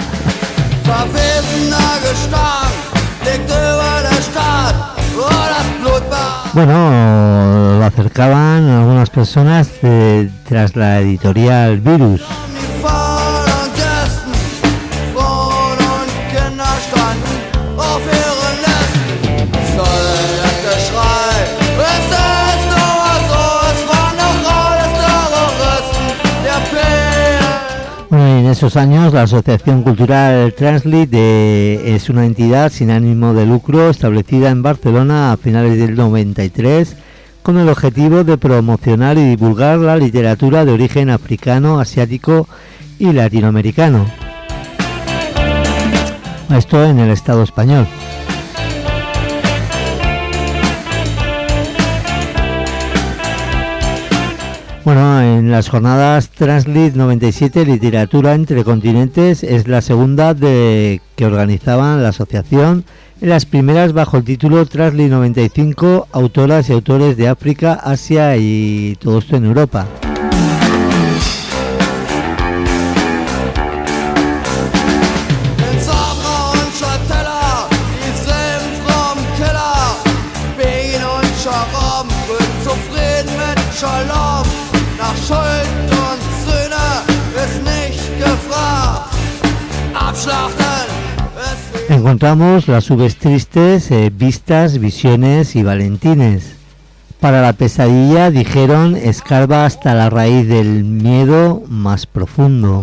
Bueno, lo acercaban algunas personas tras la editorial Virus. En esos años la Asociación Cultural Translit es una entidad sin ánimo de lucro establecida en Barcelona a finales del 93 con el objetivo de promocionar y divulgar la literatura de origen africano, asiático y latinoamericano. Esto en el Estado español. Bueno, en las jornadas Translit 97, Literatura entre Continentes, es la segunda que organizaban la asociación, en las primeras bajo el título Translit 95, autoras y autores de África, Asia y todo esto en Europa. Encontramos las subes tristes, vistas, visiones y valentines. Para la pesadilla, dijeron, escarba hasta la raíz del miedo más profundo.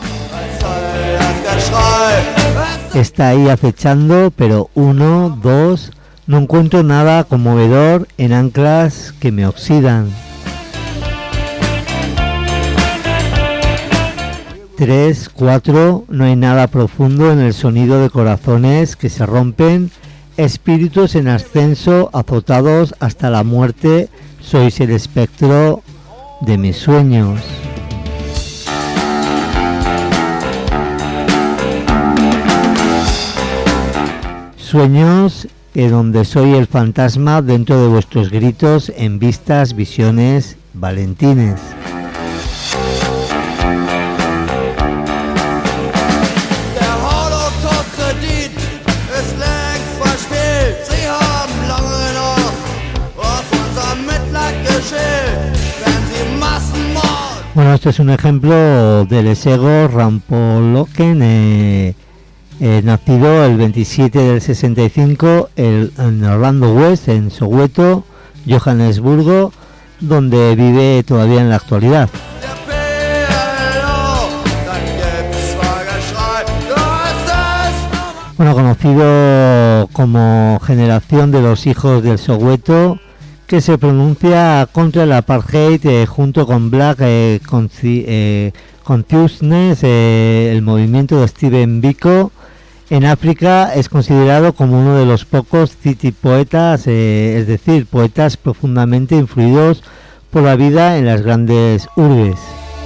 Está ahí acechando, pero 1, 2, no encuentro nada conmovedor en anclas que me oxidan. 3, 4, no hay nada profundo en el sonido de corazones que se rompen, espíritus en ascenso, azotados hasta la muerte, sois el espectro de mis sueños. Sueños donde soy el fantasma dentro de vuestros gritos en vistas, visiones, valentines. Bueno, este es un ejemplo del Lesego Rampoloken, nacido el 27 del 65 en Orlando West, en Soweto, Johannesburgo, donde vive todavía en la actualidad. Bueno, conocido como Generación de los Hijos del Soweto, que se pronuncia contra el apartheid junto con Black Consciousness, el movimiento de Stephen Biko. En África es considerado como uno de los pocos city poetas, es decir, poetas profundamente influidos por la vida en las grandes urbes.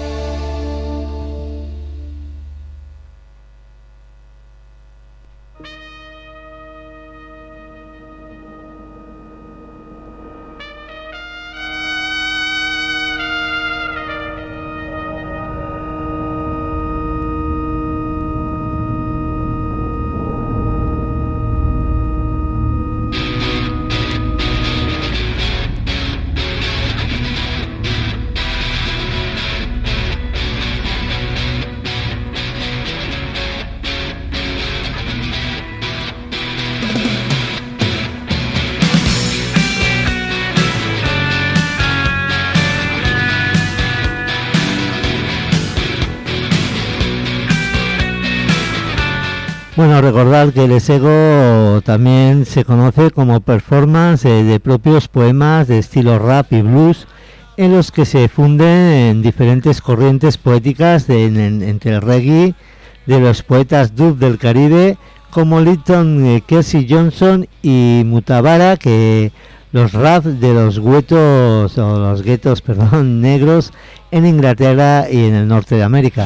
Bueno, recordar que el Lesego también se conoce como performance de propios poemas de estilo rap y blues, en los que se funden diferentes corrientes poéticas entre el reggae de los poetas dub del Caribe como Lytton Kelsey Johnson y Mutabara, que los rap de los guetos, o los guetos, perdón, negros en Inglaterra y en el norte de América.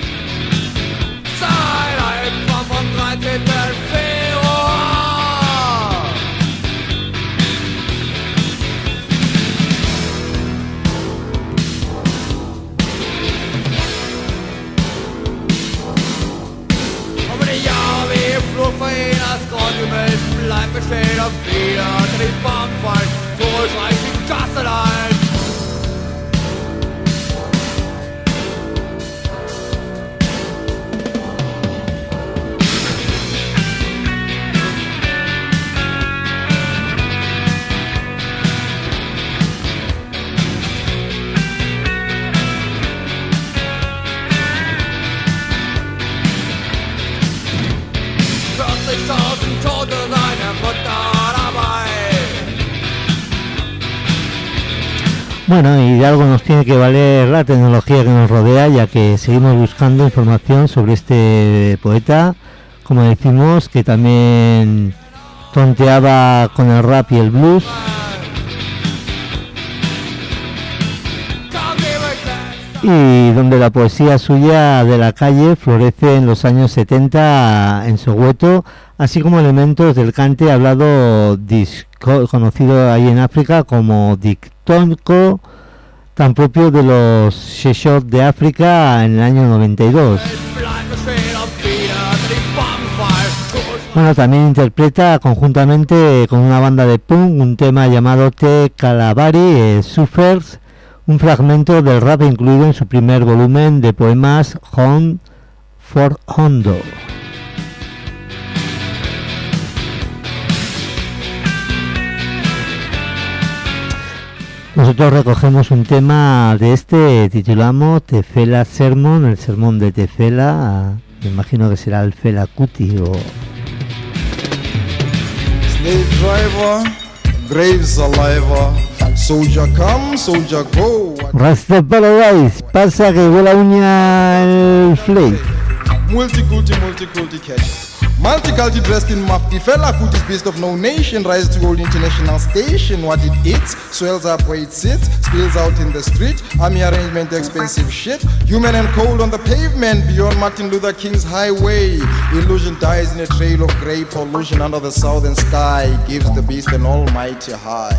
Besteht auf wieder, die Baumfall, so schleicht die Kassel ein. Bueno, y de algo nos tiene que valer la tecnología que nos rodea, ya que seguimos buscando información sobre este poeta, como decimos, que también tonteaba con el rap y el blues. Y donde la poesía suya de la calle florece en los años 70 en Soweto, así como elementos del cante hablado conocido ahí en África como dictónico, tan propio de los Sheshot de África en el año 92. Bueno, también interpreta conjuntamente con una banda de punk un tema llamado Te Kalabari Suffers, un fragmento del rap incluido en su primer volumen de poemas Home for Hondo. Nosotros recogemos un tema de este, titulamos Tefela Sermon, el sermón de Tefela, me imagino que será el Fela Kuti o... Slave driver, grave saliva, soldier come, soldier go. Rastafari, pasa que huele la uña el flake. Multiculti catch. Multiculti dressed in mufti, Fela Kuti is based of no nation, rise to old international station. What it eats, swells up where it sits, spills out in the street. Army arrangement, expensive shit. Human and cold on the pavement, beyond Martin Luther King's highway. Illusion dies in a trail of grey pollution under the southern sky. Gives the beast an almighty high.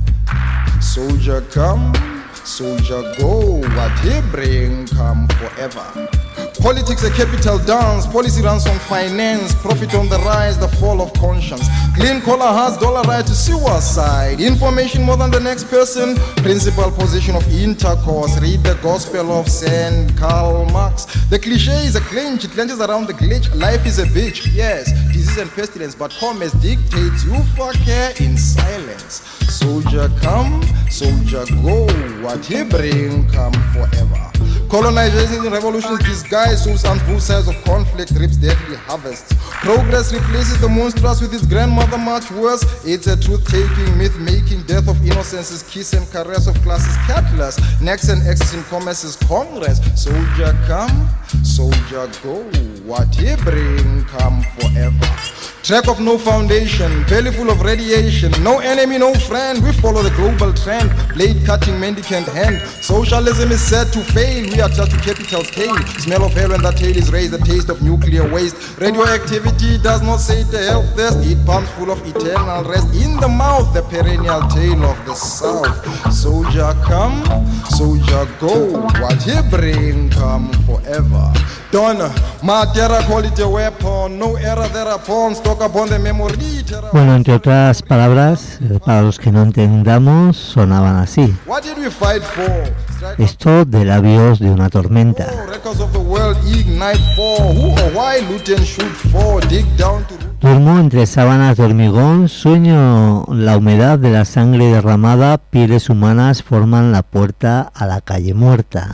Soldier come, soldier go. What he bring come forever. Politics a capital dance, policy runs on finance, profit on the rise, the fall of conscience. Clean collar has dollar right to suicide. Information more than the next person, principal position of intercourse. Read the gospel of St. Karl Marx. The cliche is a clinch, it lunges around the glitch. Life is a bitch, yes, disease and pestilence, but commerce dictates you fuck her in silence. Soldier come, soldier go, what he bring come forever. Colonization and revolutions disguise souls and both sides of conflict reaps deadly harvests. Progress replaces the monstrous with its grandmother, much worse. It's a truth-taking, myth-making, death of innocence's kiss and caress of classes catalyst. Next and X's in commerce's congress. Soldier come, soldier go. What he bring come forever. Track of no foundation, belly full of radiation. No enemy, no friend. We follow the global trend. Blade cutting, mendicant hand. Socialism is set to fail. We are attached to capital's tail. Smell of hell when that tail is raised. The taste of nuclear waste. Radioactivity does not say the health test. It pumps full of eternal rest. In the mouth, the perennial tail of the south. Soldier come, soldier go. What he bring come forever. Donna, Matera call it a weapon. No error thereupon. Stock upon the memory. Bueno, entre otras palabras, para los que no entendamos, sonaban así. What did we fight for? Esto de labios de una tormenta. Records of the world ignite for. Who or why loot and shoot for? Dig down to... Duermo entre sábanas de hormigón, sueño la humedad de la sangre derramada, pieles humanas forman la puerta a la calle muerta.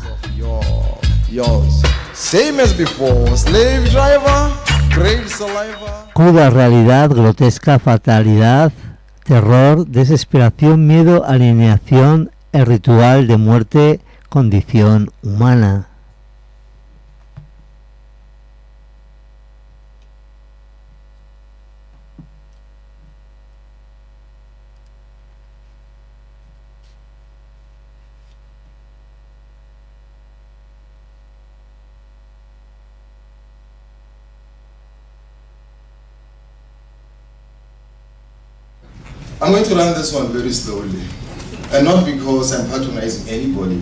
Yours. Same as before, slave driver, grave saliva. Cruda realidad, grotesca fatalidad, terror, desesperación, miedo, alineación, el ritual de muerte, condición humana. I'm going to run this one very slowly, and not because I'm patronizing anybody.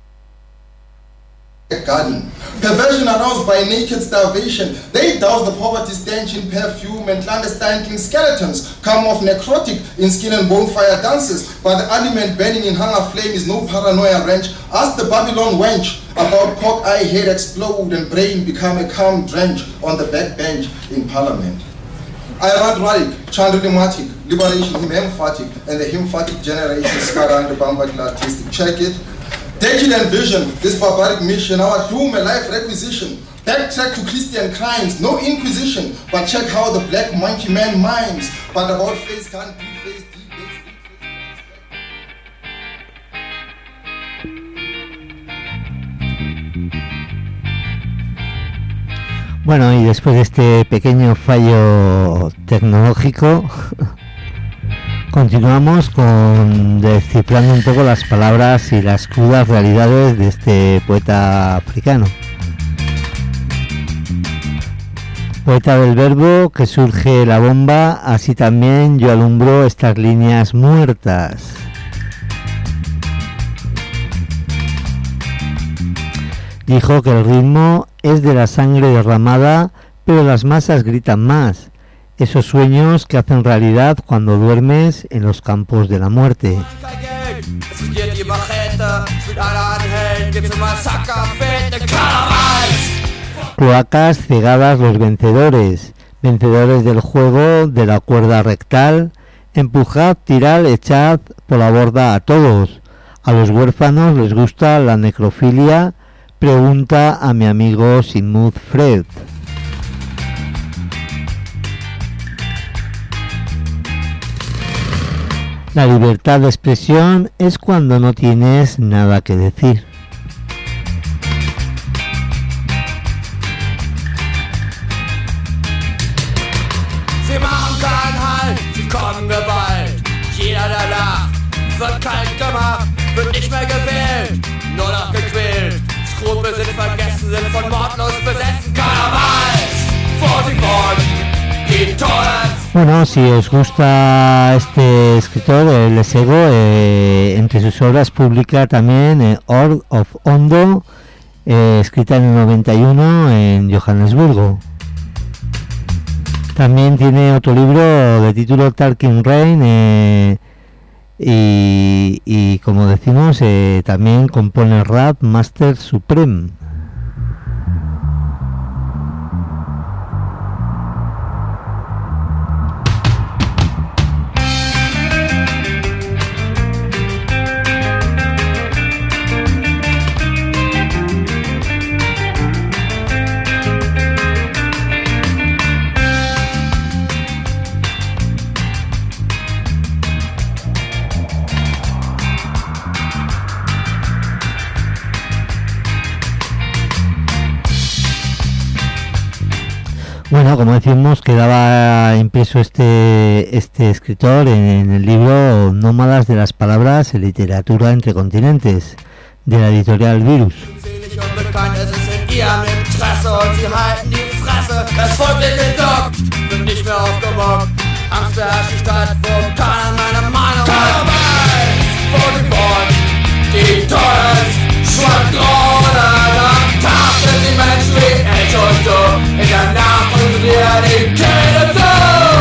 Garden. Perversion aroused by naked starvation. They douse the poverty stench in perfume, and clandestine king skeletons come off necrotic in skin and bone fire dances. But the aliment burning in hunger flame is no paranoia wrench. Ask the Babylon wench about cock eye head explode and brain become a calm drench on the backbench in parliament. Ironic, Chandrilimatic, liberation him emphatic, and the emphatic generation scarred the Bambaki artistic. Check it. Decadent vision, this barbaric mission, our doom, a life requisition. Backtrack to Christian crimes, no inquisition, but check how the black monkey man mimes. But about face can't be face deep. Bueno, y después de este pequeño fallo tecnológico, continuamos con descifrando un poco las palabras y las crudas realidades de este poeta africano. Poeta del verbo, que surge la bomba, así también yo alumbro estas líneas muertas. Dijo que el ritmo es de la sangre derramada, pero las masas gritan más. Esos sueños que hacen realidad cuando duermes en los campos de la muerte. Cloacas cegadas los vencedores, vencedores del juego de la cuerda rectal. Empujad, tirad, echad por la borda a todos. A los huérfanos les gusta la necrofilia. Pregunta a mi amigo Sigmund Freud. La libertad de expresión es cuando no tienes nada que decir. Sie machen keinen Halt, sie kommen geballt. Jeder, der lacht, wird kalt gemacht, wird nicht mehr gewählt, nur noch gequält. Skrupel sind vergessen, sind von Mordlos besessen. Keiner weiß, wo sie wohnen, die Toren. Bueno, si os gusta este escritor, Les Ego, entre sus obras publica también Ord of Ondo, escrita en el 91 en Johannesburgo. También tiene otro libro de título Talking Rain, y como decimos, también compone rap Master Supreme. Bueno, como decimos, quedaba impreso este escritor en el libro Nómadas de las Palabras en Literatura entre Continentes, de la editorial Virus. In der Nacht und Realität so.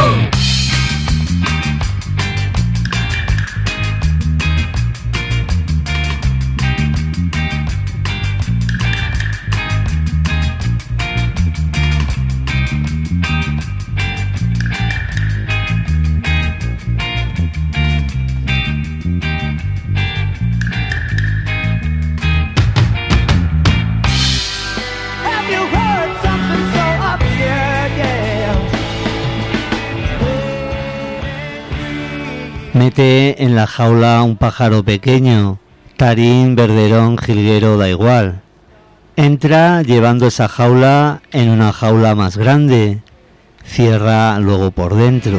Mete en la jaula un pájaro pequeño, tarín, verderón, jilguero, da igual. Entra llevando esa jaula en una jaula más grande, cierra luego por dentro.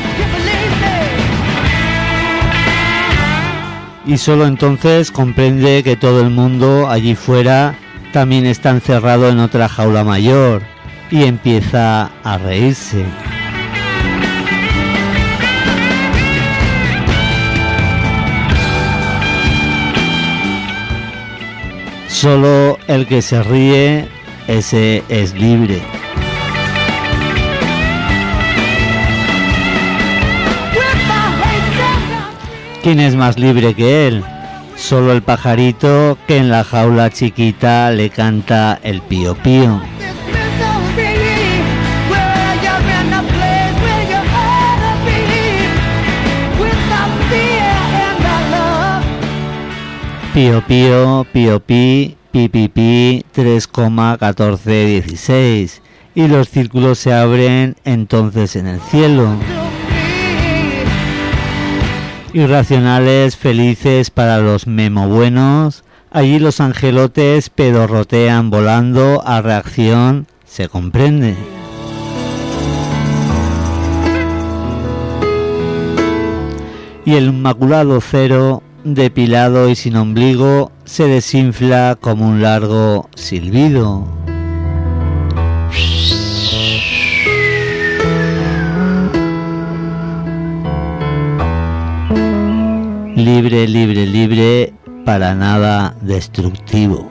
Y solo entonces comprende que todo el mundo allí fuera también está encerrado en otra jaula mayor y empieza a reírse. Solo el que se ríe, ese es libre. ¿Quién es más libre que él? Solo el pajarito que en la jaula chiquita le canta el pío pío. Pío pío, pío pi, pi pi pi, 3,1416. Y los círculos se abren entonces en el cielo. Irracionales, felices para los memobuenos. Allí los angelotes pedorrotean volando a reacción, se comprende. Y el inmaculado cero, depilado y sin ombligo, se desinfla como un largo silbido. Libre, libre, libre, para nada destructivo.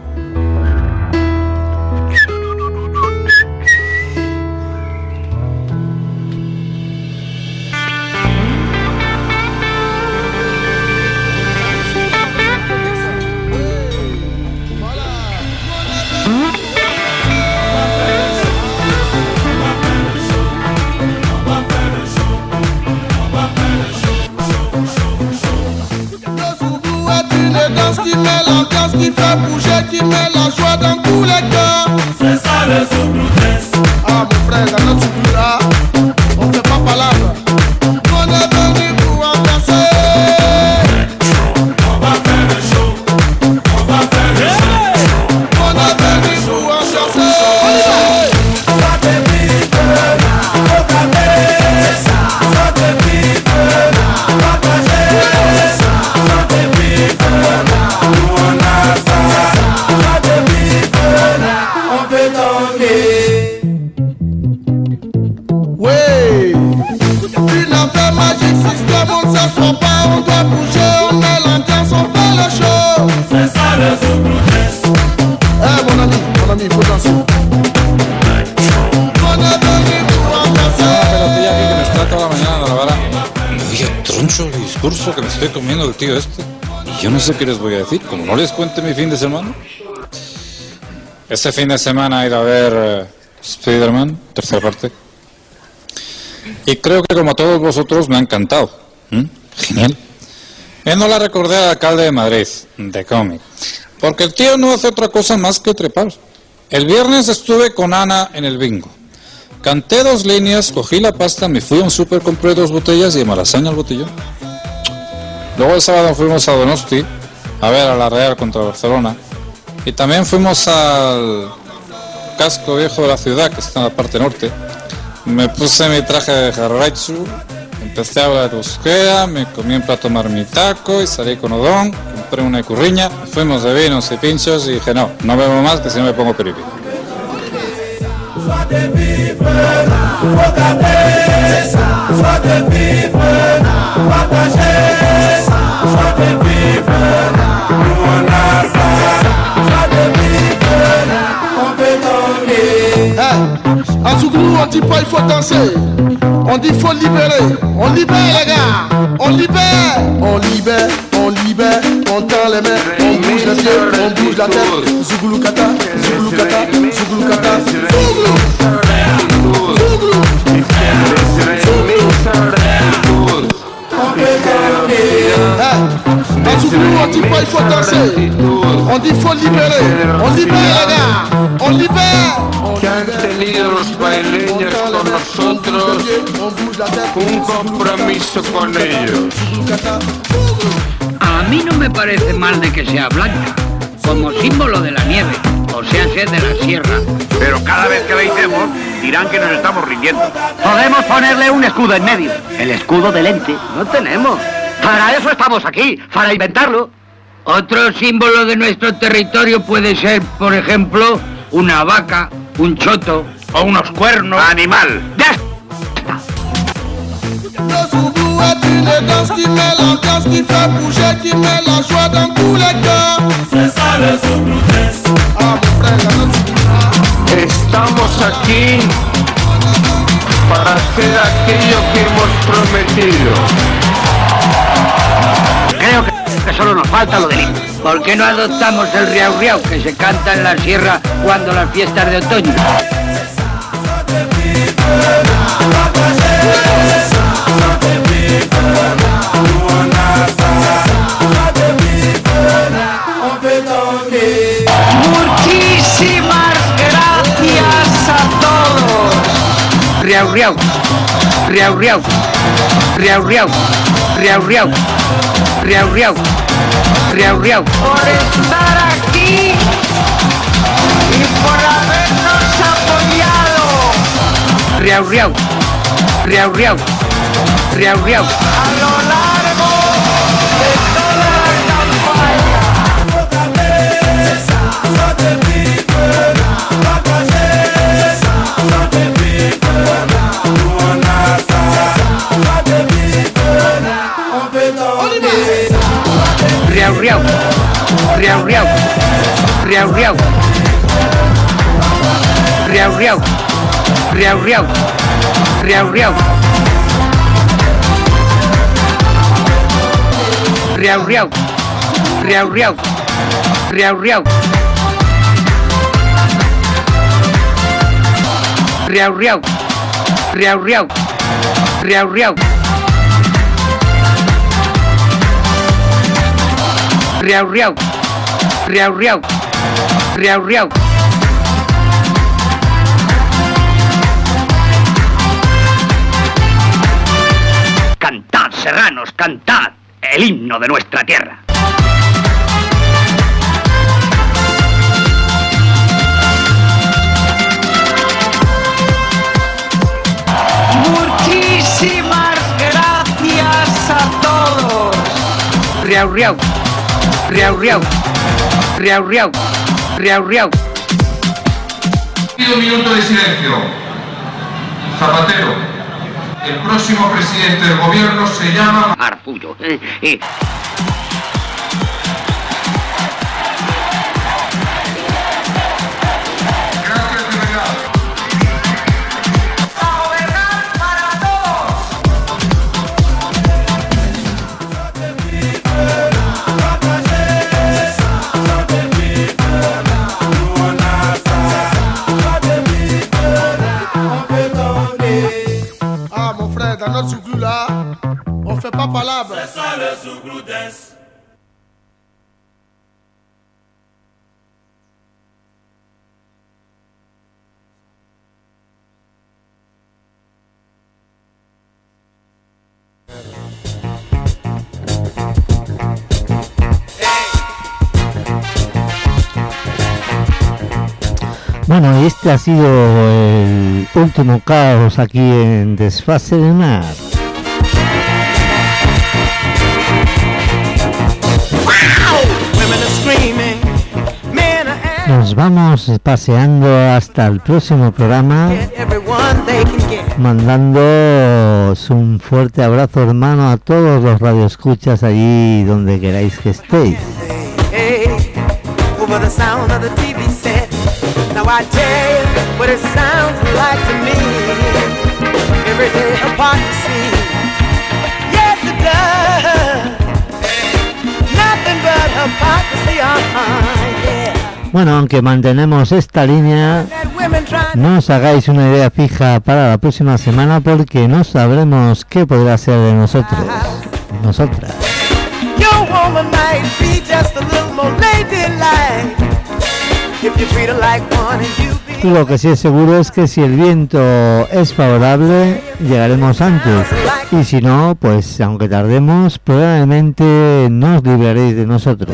Qui fait bouger, qui met la joie dans tous les cœurs. C'est ça le Zouglou-Test. Ah mon frère, dans notre Zouglou-là, on fait pas palabre. On est venu pour avancer. On va faire le show. On va faire le show. On est venu pour avancer. Ça te vive là, faut taper ça. Ça te vive là, partager ça. Ça te vive là. On doit bouger, on met l'ambiance, on fait le show. C'est ça le Zouglou-Test. Eh mon ami, il faut danser. On est venu pour danser. Pero estoy aquí que me está toda la mañana, la verdad. Oye, troncho el discurso que me estoy comiendo el tío este. Y yo no sé qué les voy a decir, como no les cuente mi fin de semana. Este fin de semana ir a ver Spider-Man, tercera parte. Y creo que como a todos vosotros me ha encantado. Genial. No la recordé al alcalde de Madrid, de cómic, porque el tío no hace otra cosa más que trepar. El viernes estuve con Ana en el bingo. Canté 2 líneas, cogí la pasta, me fui a un súper, compré 2 botellas y de malasaña al botellón. Luego el sábado fuimos a Donosti a ver a la Real contra Barcelona. Y también fuimos al casco viejo de la ciudad, que está en la parte norte. Me puse mi traje de Jarraichu. Empecé a hablar euskera, me comí un plato marmitaco y salí con Odón, compré una curriña, fuimos de vinos y pinchos y dije no bebo más que si no me pongo peripi. En Zouglou, on dit pas il faut danser. On dit faut libérer. On libère les gars. On libère. On libère. On libère. On tend les mains. On bouge les pieds. On bouge la tête. Zouglou kata. Zouglou kata. Zouglou kata. Zouglou. Zouglou. En Zouglou, on dit pas il faut danser. On dit faut libérer. On libère les gars. On libère. Que han tenido los baileños con nosotros un compromiso con ellos. A mí no me parece mal de que sea blanca, como símbolo de la nieve, o sea, de la sierra. Pero cada vez que vencemos, dirán que nos estamos rindiendo. Podemos ponerle un escudo en medio, el escudo del ente. No tenemos. Para eso estamos aquí, para inventarlo. Otro símbolo de nuestro territorio puede ser, por ejemplo, una vaca, un choto o unos cuernos. Animal. Le Zouglou est une élégance qui met l'ambiance, qui fait bouger, qui met la joie dans tous les cœurs. C'est ça le Zucrutés. Ah mon frère, Estamos aquí para hacer aquello que hemos prometido. Creo que solo nos falta lo del himno. ¿Por qué no adoptamos el riau riau que se canta en la sierra cuando las fiestas de otoño? Muchísimas gracias a todos. Riau riau, riau riau, riau riau, riau riau, riau riau, riau riau. Por estar aquí y por habernos apoyado. Riau riau, riau riau, riau riau. A lo largo de toda la campaña. Riau riau, riau riau, riau riau, riau riau, riau riau, riau riau, riau riau, riau riau, riau riau, riau riau, riau riau, riau riau. Riau riau, riau riau, riau riau. Cantad, serranos, cantad el himno de nuestra tierra. Muchísimas gracias a todos. Riau riau, riau riau, riau riau, riau riau. Pido un minuto de silencio. Zapatero, el próximo presidente del gobierno se llama Marfullo. Dans notre Zouglou là, on fait pas palabre. C'est ça le Zouglou dance. Bueno, y este ha sido el último caos aquí en Desfase de Mar. Nos vamos paseando hasta el próximo programa, mandándoos un fuerte abrazo, hermano, a todos los radioescuchas allí donde queráis que estéis. Now I tell you what it sounds like to me. Every day hypocrisy. Yes it does. Nothing but hypocrisy, yeah. Bueno, aunque mantenemos esta línea, no os hagáis una idea fija para la próxima semana porque no sabremos qué podrá ser de nosotros, nosotras. Your woman might be just a little more ladylike. Lo que sí es seguro es que si el viento es favorable, llegaremos antes. Y si no, pues aunque tardemos, probablemente no os libraréis de nosotros.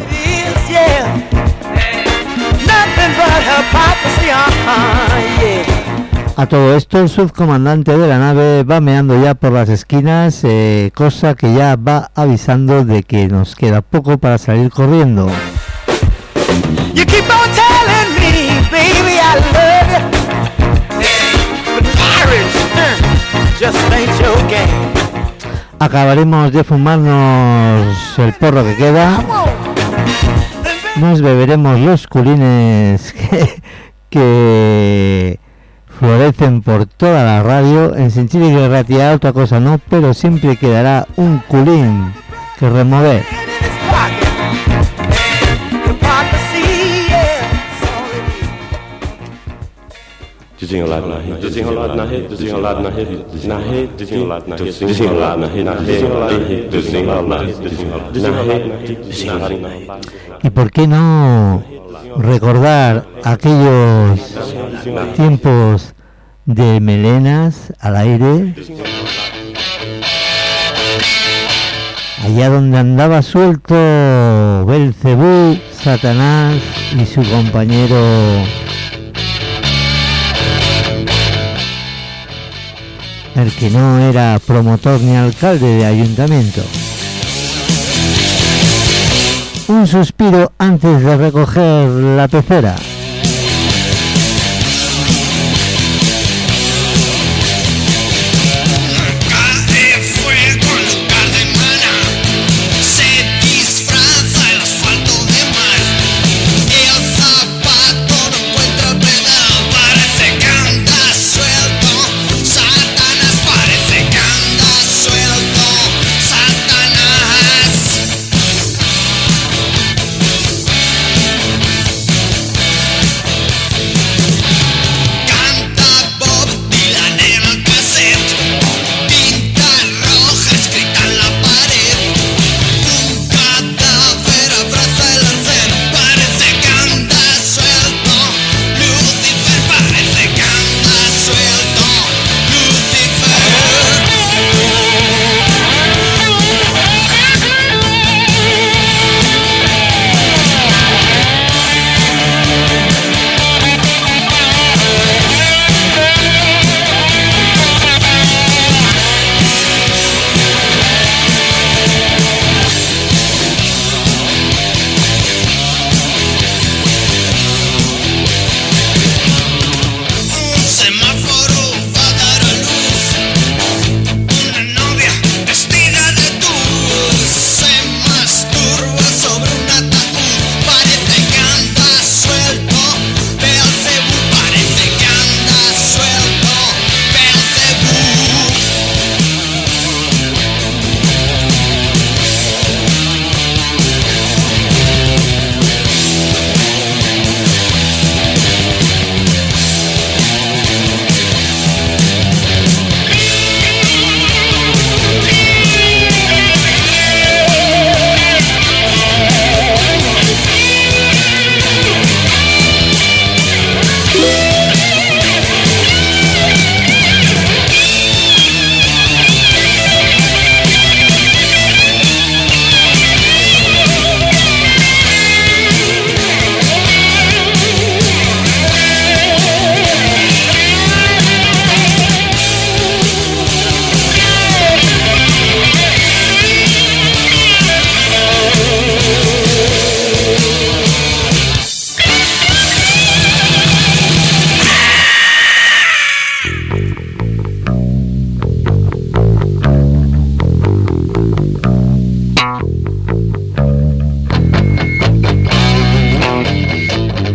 A todo esto, el subcomandante de la nave va meando ya por las esquinas, cosa que ya va avisando de que nos queda poco para salir corriendo. You keep on telling me, baby, I love you. But marriage just ain't your game. acabaremos de fumarnos el porro que queda, nos beberemos los culines que florecen por toda la radio. En Senchili y Ratia otra cosa no, pero siempre quedará un culín que remover. ¿Y por qué no recordar aquellos tiempos de melenas al aire? Allá donde andaba suelto Belcebú, Satanás y su compañero el que no era promotor ni alcalde de ayuntamiento. Un suspiro antes de recoger la pecera.